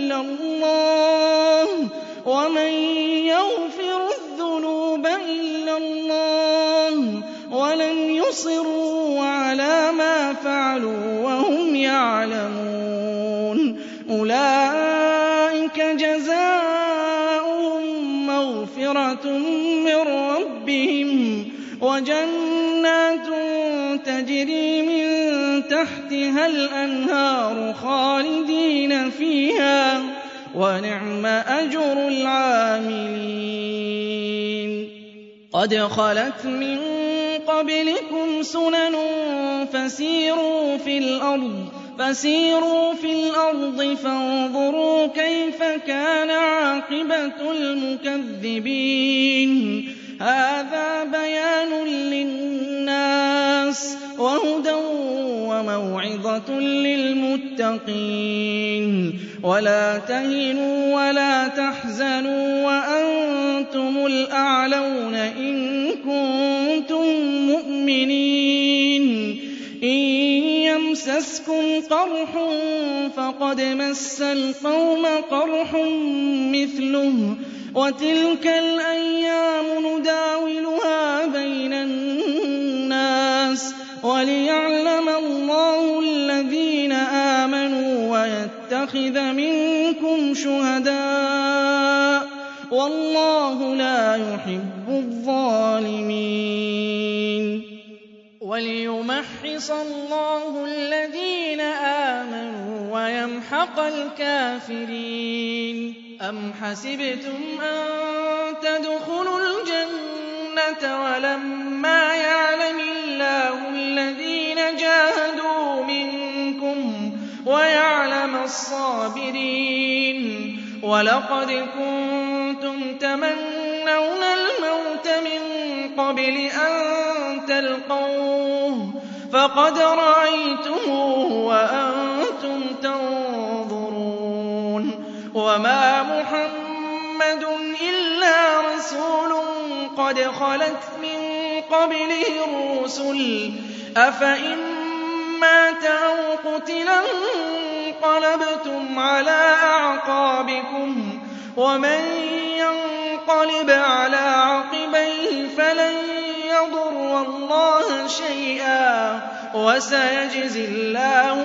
إِلَّا اللَّهُ وَلَمْ يُصِرُّوا عَلَىٰ مَا فَعَلُوا وَهُمْ يَعْلَمُونَ أُولَٰئِكَ جَزَاؤُهُم مَّغْفِرَةٌ مِّن رَّبِّهِمْ وَجَنَّاتٌ تَجْرِي مِن تَحْتِهَا الْأَنْهَارُ خَالِدِينَ فِيهَا ۚ وَنِعْمَ أَجْرُ الْعَامِلِينَ قَدْ خَلَتْ مِن قَبْلِكُمْ سُنَنٌ فَسِيرُوا فِي الْأَرْضِ فَانظُرُوا كَيْفَ كَانَ عَاقِبَةُ الْمُكَذِّبِينَ هَٰذَا بَيَانٌ لِّلنَّاسِ وَهُدًى وَمَوْعِظَةٌ لِّلْمُتَّقِينَ وَلَا تَهِنُوا وَلَا تَحْزَنُوا وَأَنتُمُ الْأَعْلَوْنَ إِن كُنتُم مُّؤْمِنِينَ إِن يَمْسَسْكُمْ قَرْحٌ فَقَدْ مَسَّ الْقَوْمَ قَرْحٌ مِّثْلُهُ وَتِلْكَ الْأَيَّامُ نُدَاوِلُهَا بَيْنَ النَّاسِ وَلِيَعْلَمَ اللَّهُ الَّذِينَ آمَنُوا وَيَتَّخِذَ مِنكُمْ شُهَدَاءَ ۗ وَاللَّهُ لَا يُحِبُّ الظَّالِمِينَ وَلِيُمَحِّصَ اللَّهُ الَّذِينَ آمَنُوا وَيَمْحَقَ الْكَافِرِينَ أَمْ حَسِبْتُمْ أَن تَدْخُلُوا الْجَنَّةَ وَلَمَّا يَعْلَمِ اللَّهُ الَّذِينَ جَاهَدُوا مِنكُمْ وَيَعْلَمَ الصَّابِرِينَ وَلَقَدْ كُنتُمْ تَمَنَّوْنَ الْمَوْتَ مِن قَبْلِ أَن تَلْقَوْهُ فَقَدْ رَأَيْتُمُوهُ وَأَنتُمْ تَنظُرُونَ وَمَا مُحَمَّدٌ إِلَّا رَسُولٌ قَدْ خَلَتْ مِن قَبْلِهِ الرُّسُلُ ۚ أَفَإِن مَّاتَ أَوْ قُتِلَ انقَلَبْتُمْ عَلَىٰ أَعْقَابِكُمْ ۚ وَمَن يَنقَلِبْ عَلَىٰ عَقِبَيْهِ فَلَن يَضُرَّ اللَّهَ شَيْئًا ۗ وَسَيَجْزِي اللَّهُ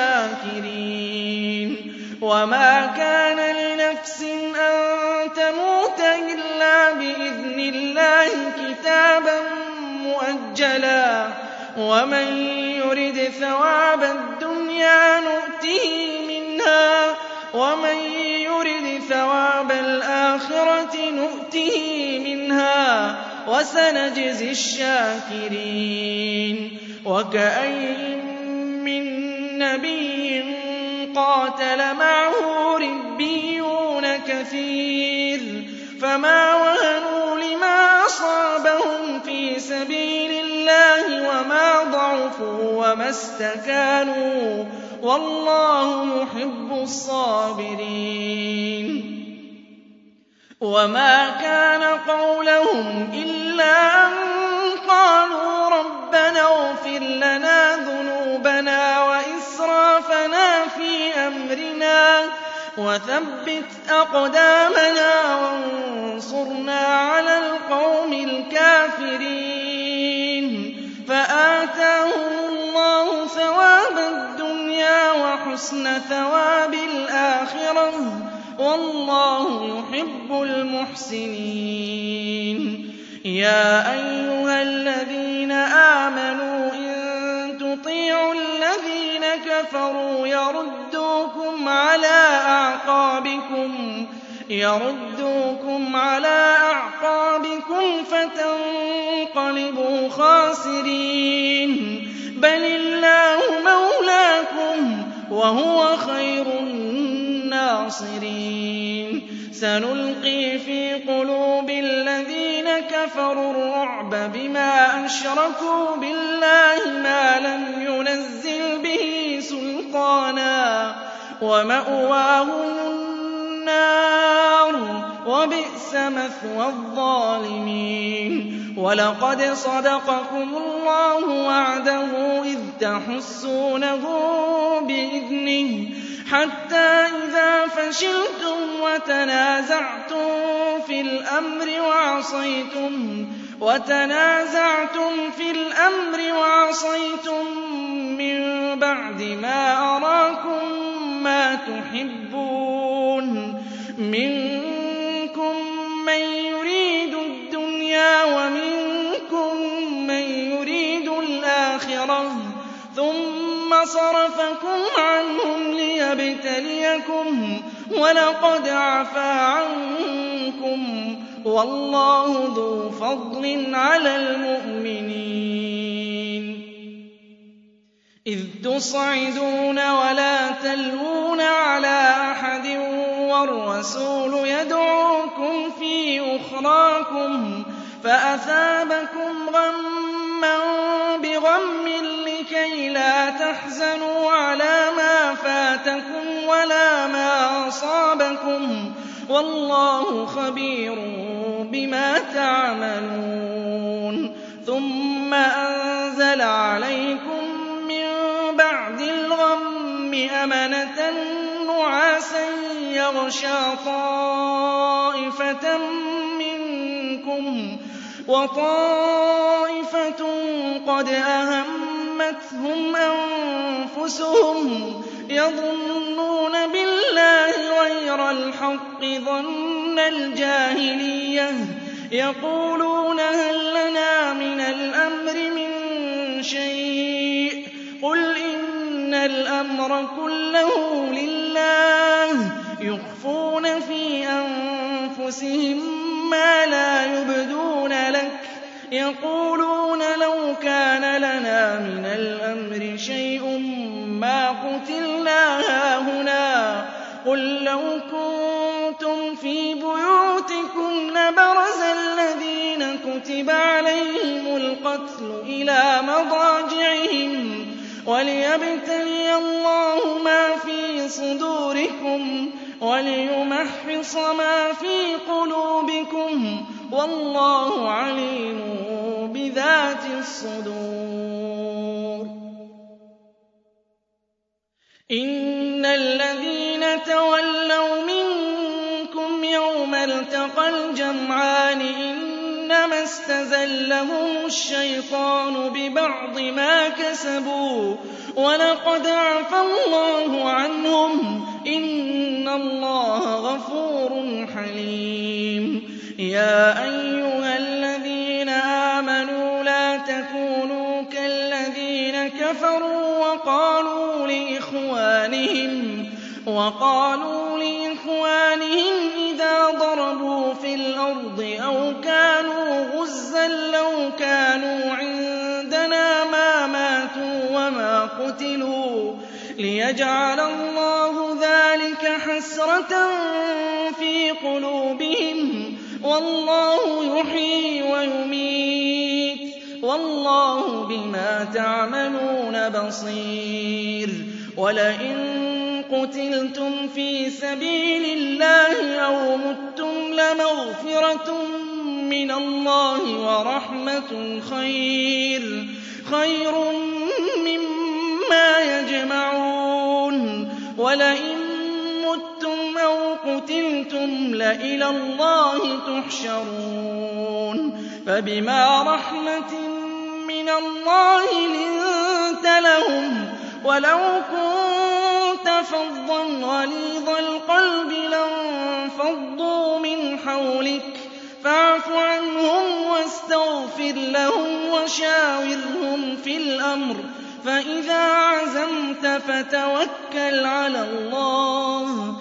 الشَّاكِرِينَ وَمَا كَانَ لِنَفْسٍ أَن تَمُوتَ إِلَّا بِإِذْنِ اللَّهِ كِتَابًا مُّؤَجَّلًا ۗ وَمَن يُرِدْ ثَوَابَ الدُّنْيَا نُؤْتِهِ مِنْهَا وَمَن يُرِدْ ثَوَابَ الْآخِرَةِ نُؤْتِهِ مِنْهَا ۚ وَسَنَجْزِي الشَّاكِرِينَ وَكَأَيِّن مِّن نَّبِيٍّ قَاتَلَ مَعَهُ رِبِّيُّونَ كَثِيرٌ فَمَا وَهَنُوا لِمَا أَصَابَهُمْ فِي سَبِيلِ اللَّهِ وَمَا ضَعُفُوا وَمَا اسْتَكَانُوا ۗ وَاللَّهُ يُحِبُّ الصَّابِرِينَ وَمَا كَانَ قَوْلَهُمْ إِلَّا أَن قَالُوا رَبَّنَا اغْفِرْ لَنَا ذُنُوبَنَا وَإِسْرَافَنَا فِي أَمْرِنَا وَثَبِّتْ أَقْدَامَنَا وَانصُرْنَا عَلَى الْقَوْمِ الْكَافِرِينَ فَآتَاهُمُ اللَّهُ ثَوَابَ الدُّنْيَا وَحُسْنَ ثَوَابِ الْآخِرَةِ ۗ وَاللَّهُ يُحِبُّ الْمُحْسِنِينَ يَا أَيُّهَا الَّذِينَ آمَنُوا إِن تُطِيعُوا الَّذِينَ كَفَرُوا يَرُدُّوكُمْ عَلَىٰ أَعْقَابِكُمْ فَتَنقَلِبُوا خَاسِرِينَ بَلِ اللَّهُ مَوْلَاكُمْ وَهُوَ خَيْرُ النَّاصِرِينَ سَنُلْقِي فِي قُلُوبِ الَّذِينَ كَفَرُوا الرُّعْبَ بِمَا أَشْرَكُوا بِاللَّهِ مَا لَمْ يُنَزِّلْ بِهِ سُلْطَانًا ۖ وَمَأْوَاهُمُ النَّارُ ۖ وَبِئْسَ مَثْوَى الظَّالِمِينَ وَلَقَدْ صَدَقَكُمُ اللَّهُ وَعْدَهُ إِذْ تَحُسُّونَهُم بِإِذْنِهِ حَتَّىٰ إِذَا فَشِلْتُمْ وَتَنَازَعْتُمْ فِي الْأَمْرِ وَعَصَيْتُم مِّن بَعْدِ مَا أَرَاكُم مَّا تُحِبُّونَ مِنكُم مَّن يُرِيدُ الدُّنْيَا وَمِنكُم مَّن يُرِيدُ الْآخِرَةَ ۚ ثُمَّ صَرَفَكُمْ عَنْهُمْ لِيَبْتَلِيَكُمْ ۖ وَلَقَدْ عَفَا عَنكُمْ ۗ وَاللَّهُ ذُو فَضْلٍ عَلَى الْمُؤْمِنِينَ إِذْ تُصْعِدُونَ وَلَا تَلْوُونَ عَلَىٰ أَحَدٍ وَالرَّسُولُ يَدْعُوكُمْ فِي أُخْرَاكُمْ فَأَثَابَكُمْ غَمًّا بِغَمٍّ لِّكَيْ لَا تَحْزَنُوا عَلَىٰ مَا فَاتَكُمْ وَلَا مَا أَصَابَكُمْ ۗ وَاللَّهُ خَبِيرٌ بِمَا تَعْمَلُونَ ثُمَّ أَنزَلَ عَلَيْكُم مِّن بَعْدِ الْغَمِّ أَمَنَةً نُّعَاسًا يَغْشَىٰ طَائِفَةً طَائِفَةً مِّنكُمْ وَطَائِفَةٌ قَدْ أَهَمَّتْهُمْ أَنفُسُهُمْ يَظُنُّونَ بِاللَّهِ غَيْرَ الْحَقِّ ظَنَّ الْجَاهِلِيَّةِ يَقُولُونَ هَل لَّنَا مِنَ الْأَمْرِ مِن شَيْءٍ قُلْ إِنَّ الْأَمْرَ كُلَّهُ لِلَّهِ يُخْفُونَ فِي أَنفُسِهِم مَّا لَا يُبْدُونَ لَكَ يَقُولُونَ لَوْ كَانَ لَنَا مِنَ الْأَمْرِ شَيْءٌ مَّا قُتِلْنَا هَاهُنَا قُل لَّوْ كُنتُمْ فِي بُيُوتِكُمْ لَبَرَزَ الَّذِينَ كُتِبَ عَلَيْهِمُ الْقَتْلُ إِلَىٰ مَضَاجِعِهِمْ وَلِيَبْتَلِيَ اللَّهُ مَا فِي صُدُورِكُمْ وَلِيُمَحِّصَ مَا فِي قُلُوبِكُمْ وَاللَّهُ عَلِيمٌ بِذَاتِ الصُّدُورِ إِنَّ الَّذِينَ تَوَلَّوْا مِنكُمْ يَوْمَ الْتَقَى الْجَمْعَانِ إِنَّمَا اسْتَزَلَّهُمُ الشَّيْطَانُ بِبَعْضِ مَا كَسَبُوا وَلَقَدْ عَفَا اللَّهُ عَنْهُمْ إِنَّ اللَّهَ غَفُورٌ حَلِيمٌ يَا أَيُّهَا الَّذِينَ آمَنُوا لَا تَكُونُوا كَالَّذِينَ كَفَرُوا وَقَالُوا لِإِخْوَانِهِمْ إِذَا ضَرَبُوا فِي الْأَرْضِ أَوْ كَانُوا غُزًّى لَّوْ كَانُوا عِندَنَا مَا مَاتُوا وَمَا قُتِلُوا لِيَجْعَلَ اللَّهُ ذَٰلِكَ حَسْرَةً فِي قُلُوبِهِمْ وَاللَّهُ يُحْيِي وَيُمِيتُ وَاللَّهُ بِمَا تَعْمَلُونَ بَصِيرٌ وَلَئِن قُتِلْتُمْ فِي سَبِيلِ اللَّهِ أَوْ مُتُّمْ لَمَغْفِرَةٌ مِّنَ اللَّهِ وَرَحْمَةٌ خَيْرٌ مِّمَّا يَجْمَعُونَ وَلَئِن مُّتُّمْ أَوْ قُتِلْتُمْ لَإِلَى اللَّهِ تُحْشَرُونَ فَبِمَا رَحْمَةٍ مِّنَ اللَّهِ لِنتَ لَهُمْ وَلَوْ كُنتَ فَظًّا غَلِيظَ الْقَلْبِ لَانفَضُّوا مِنْ حَوْلِكَ فَاعْفُ عَنْهُمْ وَاسْتَغْفِرْ لَهُمْ وَشَاوِرْهُمْ فِي الْأَمْرِ فَإِذَا عَزَمْتَ فَتَوَكَّلْ عَلَى اللَّهِ ۚ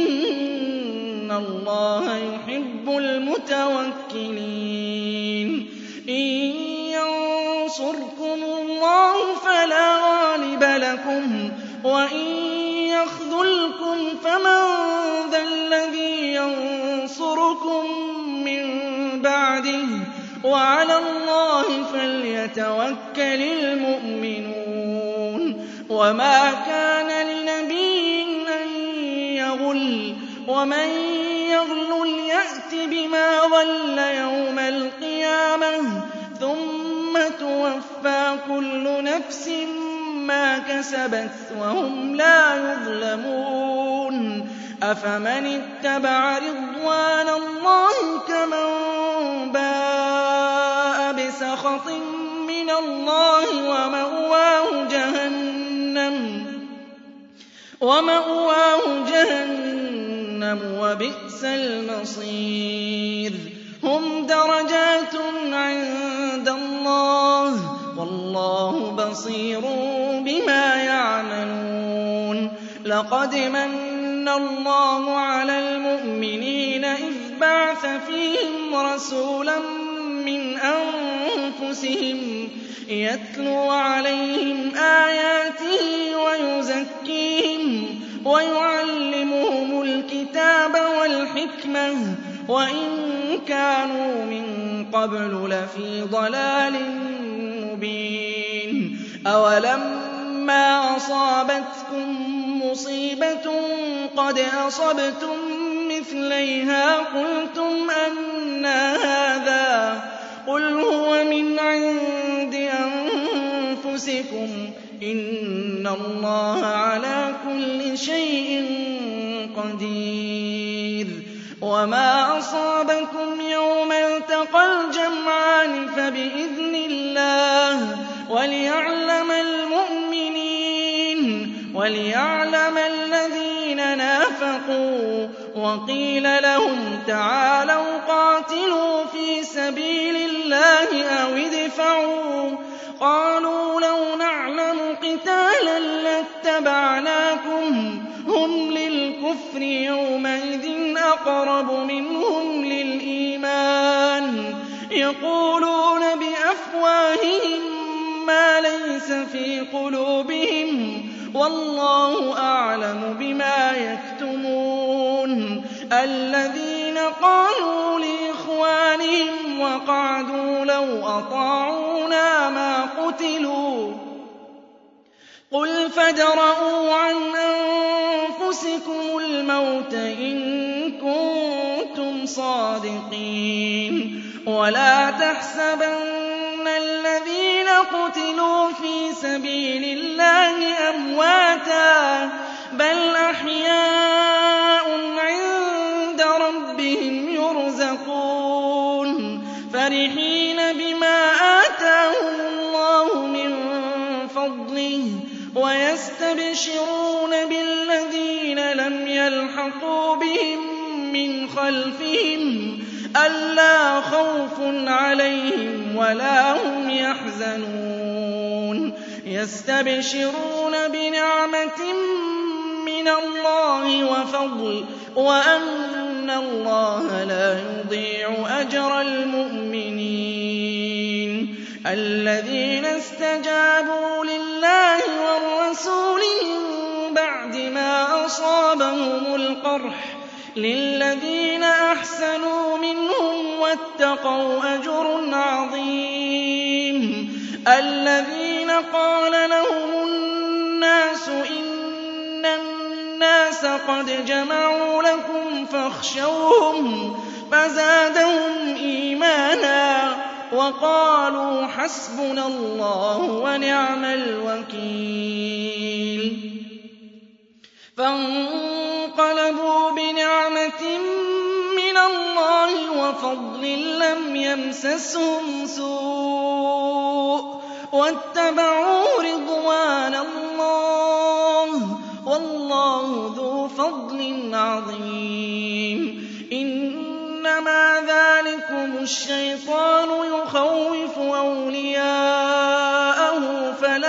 إِنَّ اللَّهَ يُحِبُّ الْمُتَوَكِّلِينَ إِن يَنصُرْكُمُ اللَّهُ فَلَا غَالِبَ لَكُمْ وَإِن يَخْذُلْكُمْ فَمَن ذَا الَّذِي يَنصُرُكُم مِّن بَعْدِهِ ۗ وَعَلَى اللَّهِ فَلْيَتَوَكَّلِ الْمُؤْمِنُونَ وَمَا كَانَ لِنَبِيٍّ أَن يَغُلَّ وَمَن يَغْلُلْ يَأْتِ بِمَا غَلَّ يَوْمَ الْقِيَامَةِ ثُمَّ تُوَفَّىٰ كُلُّ نَفْسٍ مَّا كَسَبَتْ وَهُمْ لَا يُظْلَمُونَ أَفَمَنِ اتَّبَعَ رِضْوَانَ اللَّهِ كَمَن بَاءَ بِسَخَطٍ مِّنَ اللَّهِ وَمَأْوَاهُ جَهَنَّمُ وَبِئْسَ الْمَصِيرُ هُمْ دَرَجَاتٌ عِندَ اللَّهِ ۗ وَاللَّهُ بَصِيرٌ بِمَا يَعْمَلُونَ لَقَدْ مَنَّ اللَّهُ عَلَى الْمُؤْمِنِينَ إِذْ بَعَثَ فِيهِمْ رَسُولًا مِّنْ أَنفُسِهِمْ يَتْلُو عَلَيْهِمْ آيَاتِهِ وَيُزَكِّيهِمْ وَيُعَلِّمُهُمُ الْكِتَابَ وَالْحِكْمَةَ وَإِن كَانُوا مِن قَبْلُ لَفِي ضَلَالٍ مُّبِينٍ أَوَلَمَّا أَصَابَتْكُم مُّصِيبَةٌ قَدْ أَصَبْتُم مِّثْلَيْهَا قُلْتُمْ أَنَّىٰ هَٰذَا ۖ قُلْ هُوَ مِنْ عِندِ أَنفُسِكُمْ ۗ إِنَّ اللَّهَ عَلَىٰ كُلِّ شَيْءٍ قَدِيرٌ وَمَا أَصَابَ التقى الجمعان فبإذن الله وليعلم الذين نافقوا. وقيل لهم تعالوا قاتلوا في سبيل الله أو ادفعوا. قالوا لو نعلم قتالا لاتبعناكم هم للكفر يومئذ أقرب منهم للإيمان يقولون بأفواههم ما ليس في قلوبهم والله أعلم بما يكتمون. الذين قالوا لإخوانهم وقعدوا لو أطاعونا ما قتلوا قل فادرءوا عن أنفسكم الموت إن كنتم صادقين. ولا تحسبن الذين قتلوا في سبيل الله أمواتا بل أحياء عند ربهم يرزقون فرحين بما آتاهم الله من فضله ويستبشرون بالذين لم يلحقوا بهم من خلفهم ألا خوف عليهم ولا هم يحزنون. يستبشرون بنعمة من الله وفضل وأن الله لا يضيع أجر المؤمنين. الذين استجابوا لله والرسول من بعد ما أصابهم القرح للذين أحسنوا منهم واتقوا أجر عظيم. الذين قال لهم الناس إن الناس قد جمعوا لكم فاخشوهم فزادهم إيمانا وقالوا حسبنا الله ونعم الوكيل. فانقلبوا بنعمة من الله وفضل لم يمسسهم سوء واتبعوا رضوان الله والله ذو فضل عظيم. إنما ذلكم الشيطان يخوف أولياءه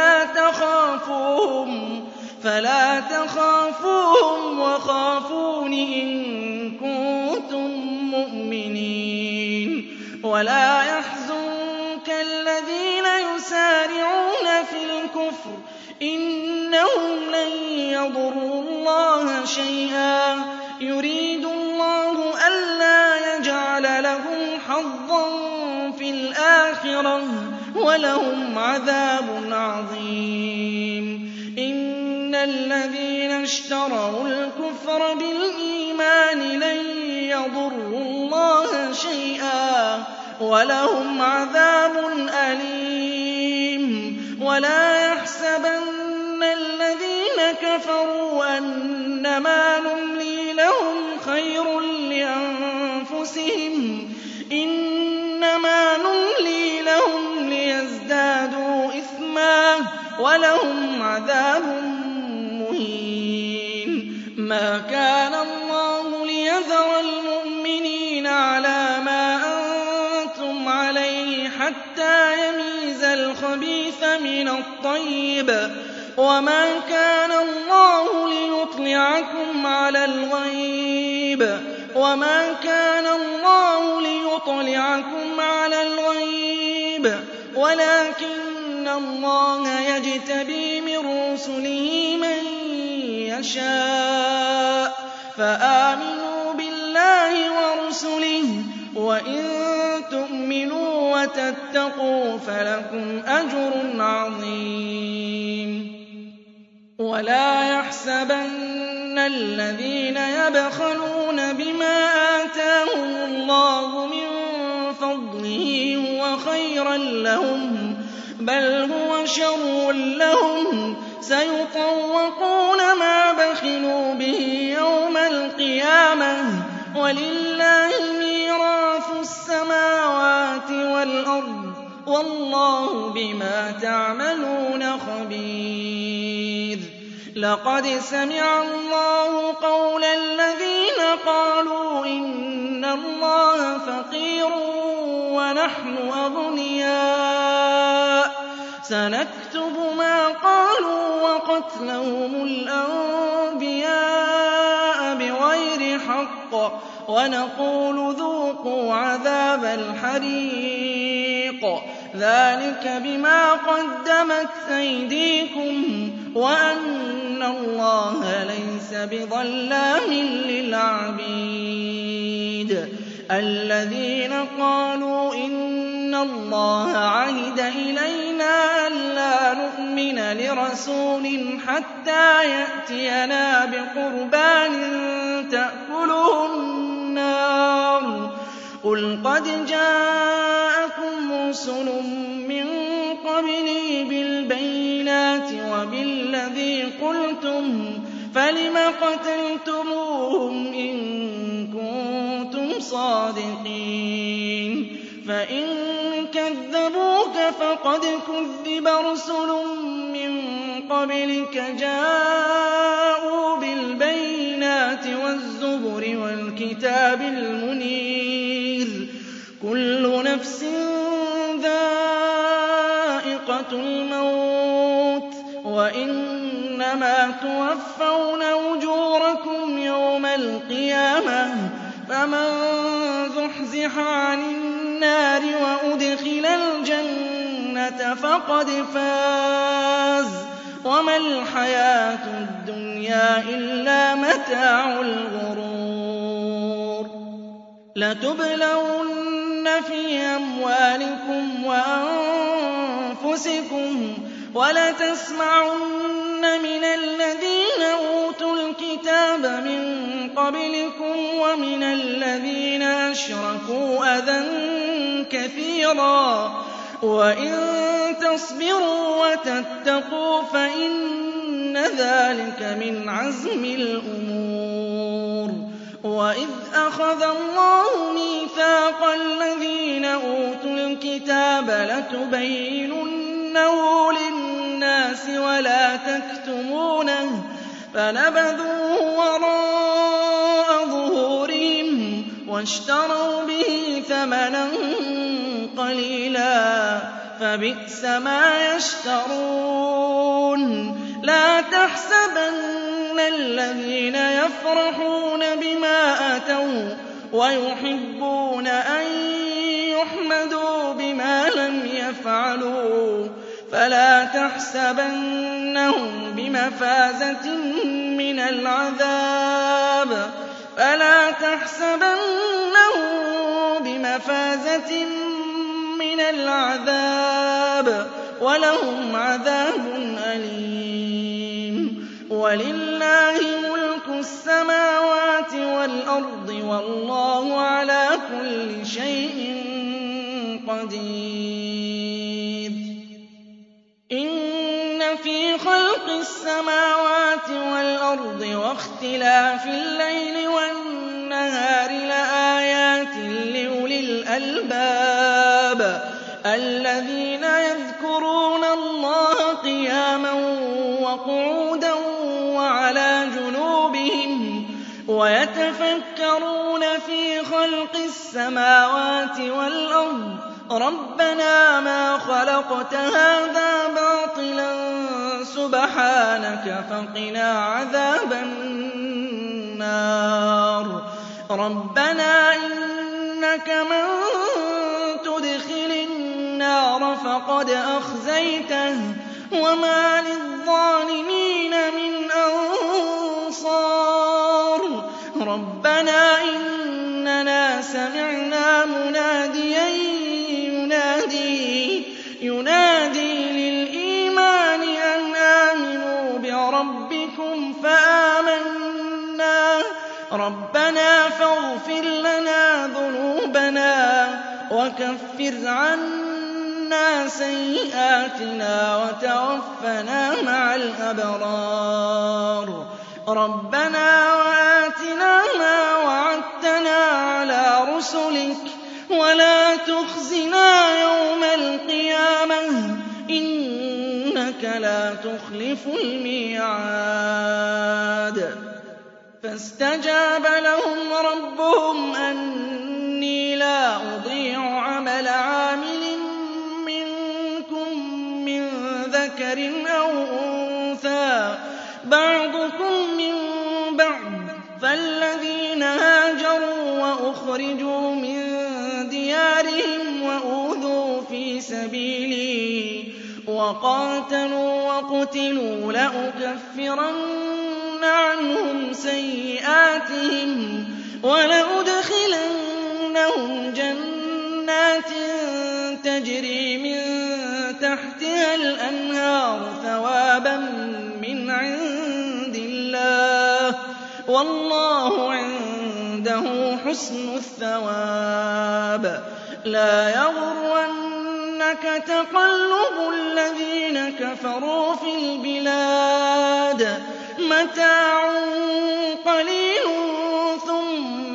فلا تخافوهم وخافون إن كنتم مؤمنين. ولا يحزنك الذين يسارعون في الكفر إنهم لن يضروا الله شيئا يريد الله ألا يجعل لهم حظا في الآخرة ولهم عذاب عظيم. إن الذين اشتروا الكفر بالإيمان لن يضروا الله شيئا ولهم عذاب أليم. ولا يحسبن الذين كفروا أنما نملي لهم خير لأنفسهم إنما نملي لهم ليزدادوا إثما ولهم عذاب مهين. ما كان الله ليذر المؤمنين على ما أنتم عليه حتى يميز الخبيث من الطيب وما كان الله ليطلعكم على الغيب ولكن الله يجتبي من رسله من يشاء. فآمنوا بالله ورسله وإن تؤمنوا وتتقوا فلكم أجر عظيم. ولا يحسبن الذين يبخلون بما آتاهم الله من فضله هو خيرا لهم بل هو شر لهم سيطوقون ما بخلوا به يوم القيامة ولله ميراث السماوات وَالْأَرْضِ ۚ وَاللَّهُ بِمَا تَعْمَلُونَ خَبِيرٌ لَقَدْ سَمِعَ اللَّهُ قَوْلَ الَّذِينَ قَالُوا إِنَّ اللَّهَ فَقِيرٌ وَنَحْنُ أَغْنِيَاءُ ۘ سَنَكْتُبُ مَا قَالُوا وَقَتْلَهُمُ الْأَنبِيَاءَ بِغَيْرِ حَقٍّ وَنَقُولُ ذُوقُوا عَذَابَ الْحَرِيقِ ذَٰلِكَ بِمَا قَدَّمَتْ أَيْدِيكُمْ وَأَنَّ اللَّهَ لَيْسَ بِظَلَّامٍ لِّلْعَبِيدِ الَّذِينَ قَالُوا إِنَّ اللَّهَ عَهِدَ إِلَيْنَا أَلَّا نُؤْمِنَ لِرَسُولٍ حَتَّىٰ يَأْتِيَنَا بِقُرْبَانٍ تَأْكُلُهُ النَّارُ قُلْ قَدْ جَاءَكُمْ رُسُلٌ مِّن قَبْلِي بِالْبَيِّنَاتِ وَبِالَّذِي قُلْتُمْ فَلِمَ قَتَلْتُمُوهُمْ إِن كُنتُمْ صَادِقِينَ فَإِن كَذَّبُوكَ فَقَدْ كُذِّبَ رُسُلٌ مِّن قَبْلِكَ جَاءُوا بِالْبَيِّنَاتِ وَالزُّبُرِ وَالْكِتَابِ الْمُنِيرِ كُلُّ نَفْسٍ ذَائِقَةُ الْمَوْتِ ۖ وَإِنَّمَا تُوَفَّوْنَ أُجُورَكُمْ يَوْمَ الْقِيَامَةِ ۖ فَمَن زُحْزِحَ عَنِ النَّارِ وَأُدْخِلَ الْجَنَّةَ فَقَدْ فَازَ ۗ وَمَا الْحَيَاةُ الدُّنْيَا إِلَّا مَتَاعُ الْغُرُورِ لَتُبْلَوُنَّ فِي أَمْوَالِكُمْ وَأَنفُسِكُمْ وَلَتَسْمَعُنَّ مِنَ الَّذِينَ أُوتُوا الْكِتَابَ مِن قَبْلِكُمْ وَمِنَ الَّذِينَ أَشْرَكُوا أَذًى كَثِيرًا ۚ وَإِن تَصْبِرُوا وَتَتَّقُوا فَإِنَّ ذَٰلِكَ مِنْ عَزْمِ الْأُمُورِ وَإِذْ أَخَذَ اللَّهُ مِيثَاقَ الَّذِينَ أُوتُوا الْكِتَابَ لَتُبَيِّنُنَّهُ لِلنَّاسِ وَلَا تَكْتُمُونَهُ فَنَبَذُوهُ وَرَاءَ ظُهُورِهِمْ وَاشْتَرَوْا بِهِ ثَمَنًا قَلِيلًا فَبِئْسَ مَا يَشْتَرُونَ لَا تَحْسَبَنَّ الَّذِينَ يَفْرَحُونَ بِمَا أَتَوا وَيُحِبُّونَ أَن يُحْمَدُوا بِمَا لَمْ يَفْعَلُوا فَلَا تَحْسَبَنَّهُم بِمَفَازَةٍ مِّنَ الْعَذَابِ وَلَهُمْ عَذَابٌ أَلِيمٌ وَلِلَّهِ مُلْكُ السَّمَاوَاتِ وَالْأَرْضِ وَاللَّهُ عَلَىٰ كُلِّ شَيْءٍ قَدِيرٌ إِنَّ فِي خَلْقِ السَّمَاوَاتِ وَالْأَرْضِ وَاخْتِلَافِ اللَّيْلِ وَالنَّهَارِ لَآيَاتٍ لِّأُولِي الْأَلْبَابِ الَّذِينَ يَذْكُرُونَ اللَّهَ قِيَامًا وَقُعُودًا وَعَلَىٰ جُنُوبِهِمْ وَيَتَفَكَّرُونَ فِي خَلْقِ السَّمَاوَاتِ وَالْأَرْضِ رَبَّنَا مَا خَلَقْتَ هَٰذَا بَاطِلًا سُبْحَانَكَ فَقِنَا عَذَابَ النَّارِ رَبَّنَا إِنَّكَ مَن تُدْخِلِ النَّارَ فَقَدْ أَخْزَيْتَهُ وَمَا لِلظَّالِمِينَ مِنْ أَنصَارٍ رَبَّنَا إِنَّنَا سَمِعْنَا مُنَادِيًا يُنَادِي لِلْإِيمَانِ أَنْ آمِنُوا بِرَبِّكُمْ فَآمَنَّا رَبَّنَا فَاغْفِرْ لَنَا ذُنُوبَنَا وَكَفِّرْ عَنَّا سَيِّئَاتِنَا وَتَوَفَّنَا مَعَ الْأَبْرَارِ رَبَّنَا وَآتِنَا مَا وَعَدتَّنَا عَلَىٰ رُسُلِكَ ولا تخزنا يوم القيامة إنك لا تخلف الميعاد فاستجاب لهم ربهم أني لا أضيع عمل عامل منكم من ذكر أو أنثى بعضكم من بعض فالذين هاجروا وأخرجوا من ديارهم وأوذوا في سبيلي وقاتلوا وقتلوا لأكفرن عنهم سيئاتهم ولأدخلنهم جنات تجري من تحتها الأنهار ثوابا من عند الله والله عنده حسن الثواب لا يغرنك تقلب الذين كفروا في البلاد متاع قليل ثم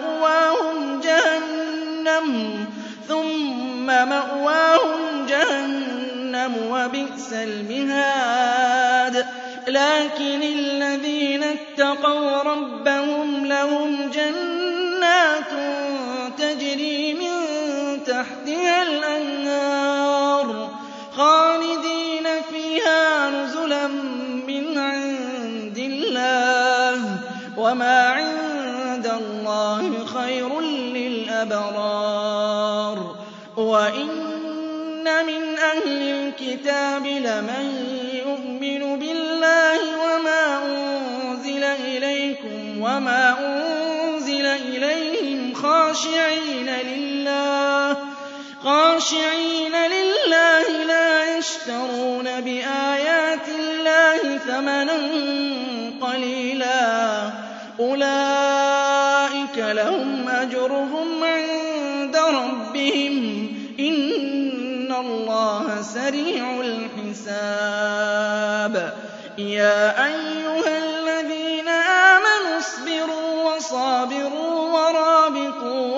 مأواهم جهنم وبئس المهاد لكن الذين اتقوا ربهم لهم جنات تجري من تحتها الأنهار خالدين فيها نزلا من عند الله وما عند الله خير للأبرار وإن من أهل الكتاب لمن يؤمن بالله وما أنزل إليكم وما أنزل إليهم خاشعين لله لا يشترون بآيات الله ثمنا قليلا أولئك لهم أجرهم عند ربهم إن الله سريع الحساب يا أيها الذين آمنوا اصبروا وصابروا ورابطوا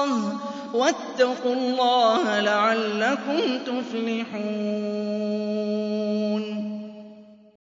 واتقوا الله لعلكم تفلحون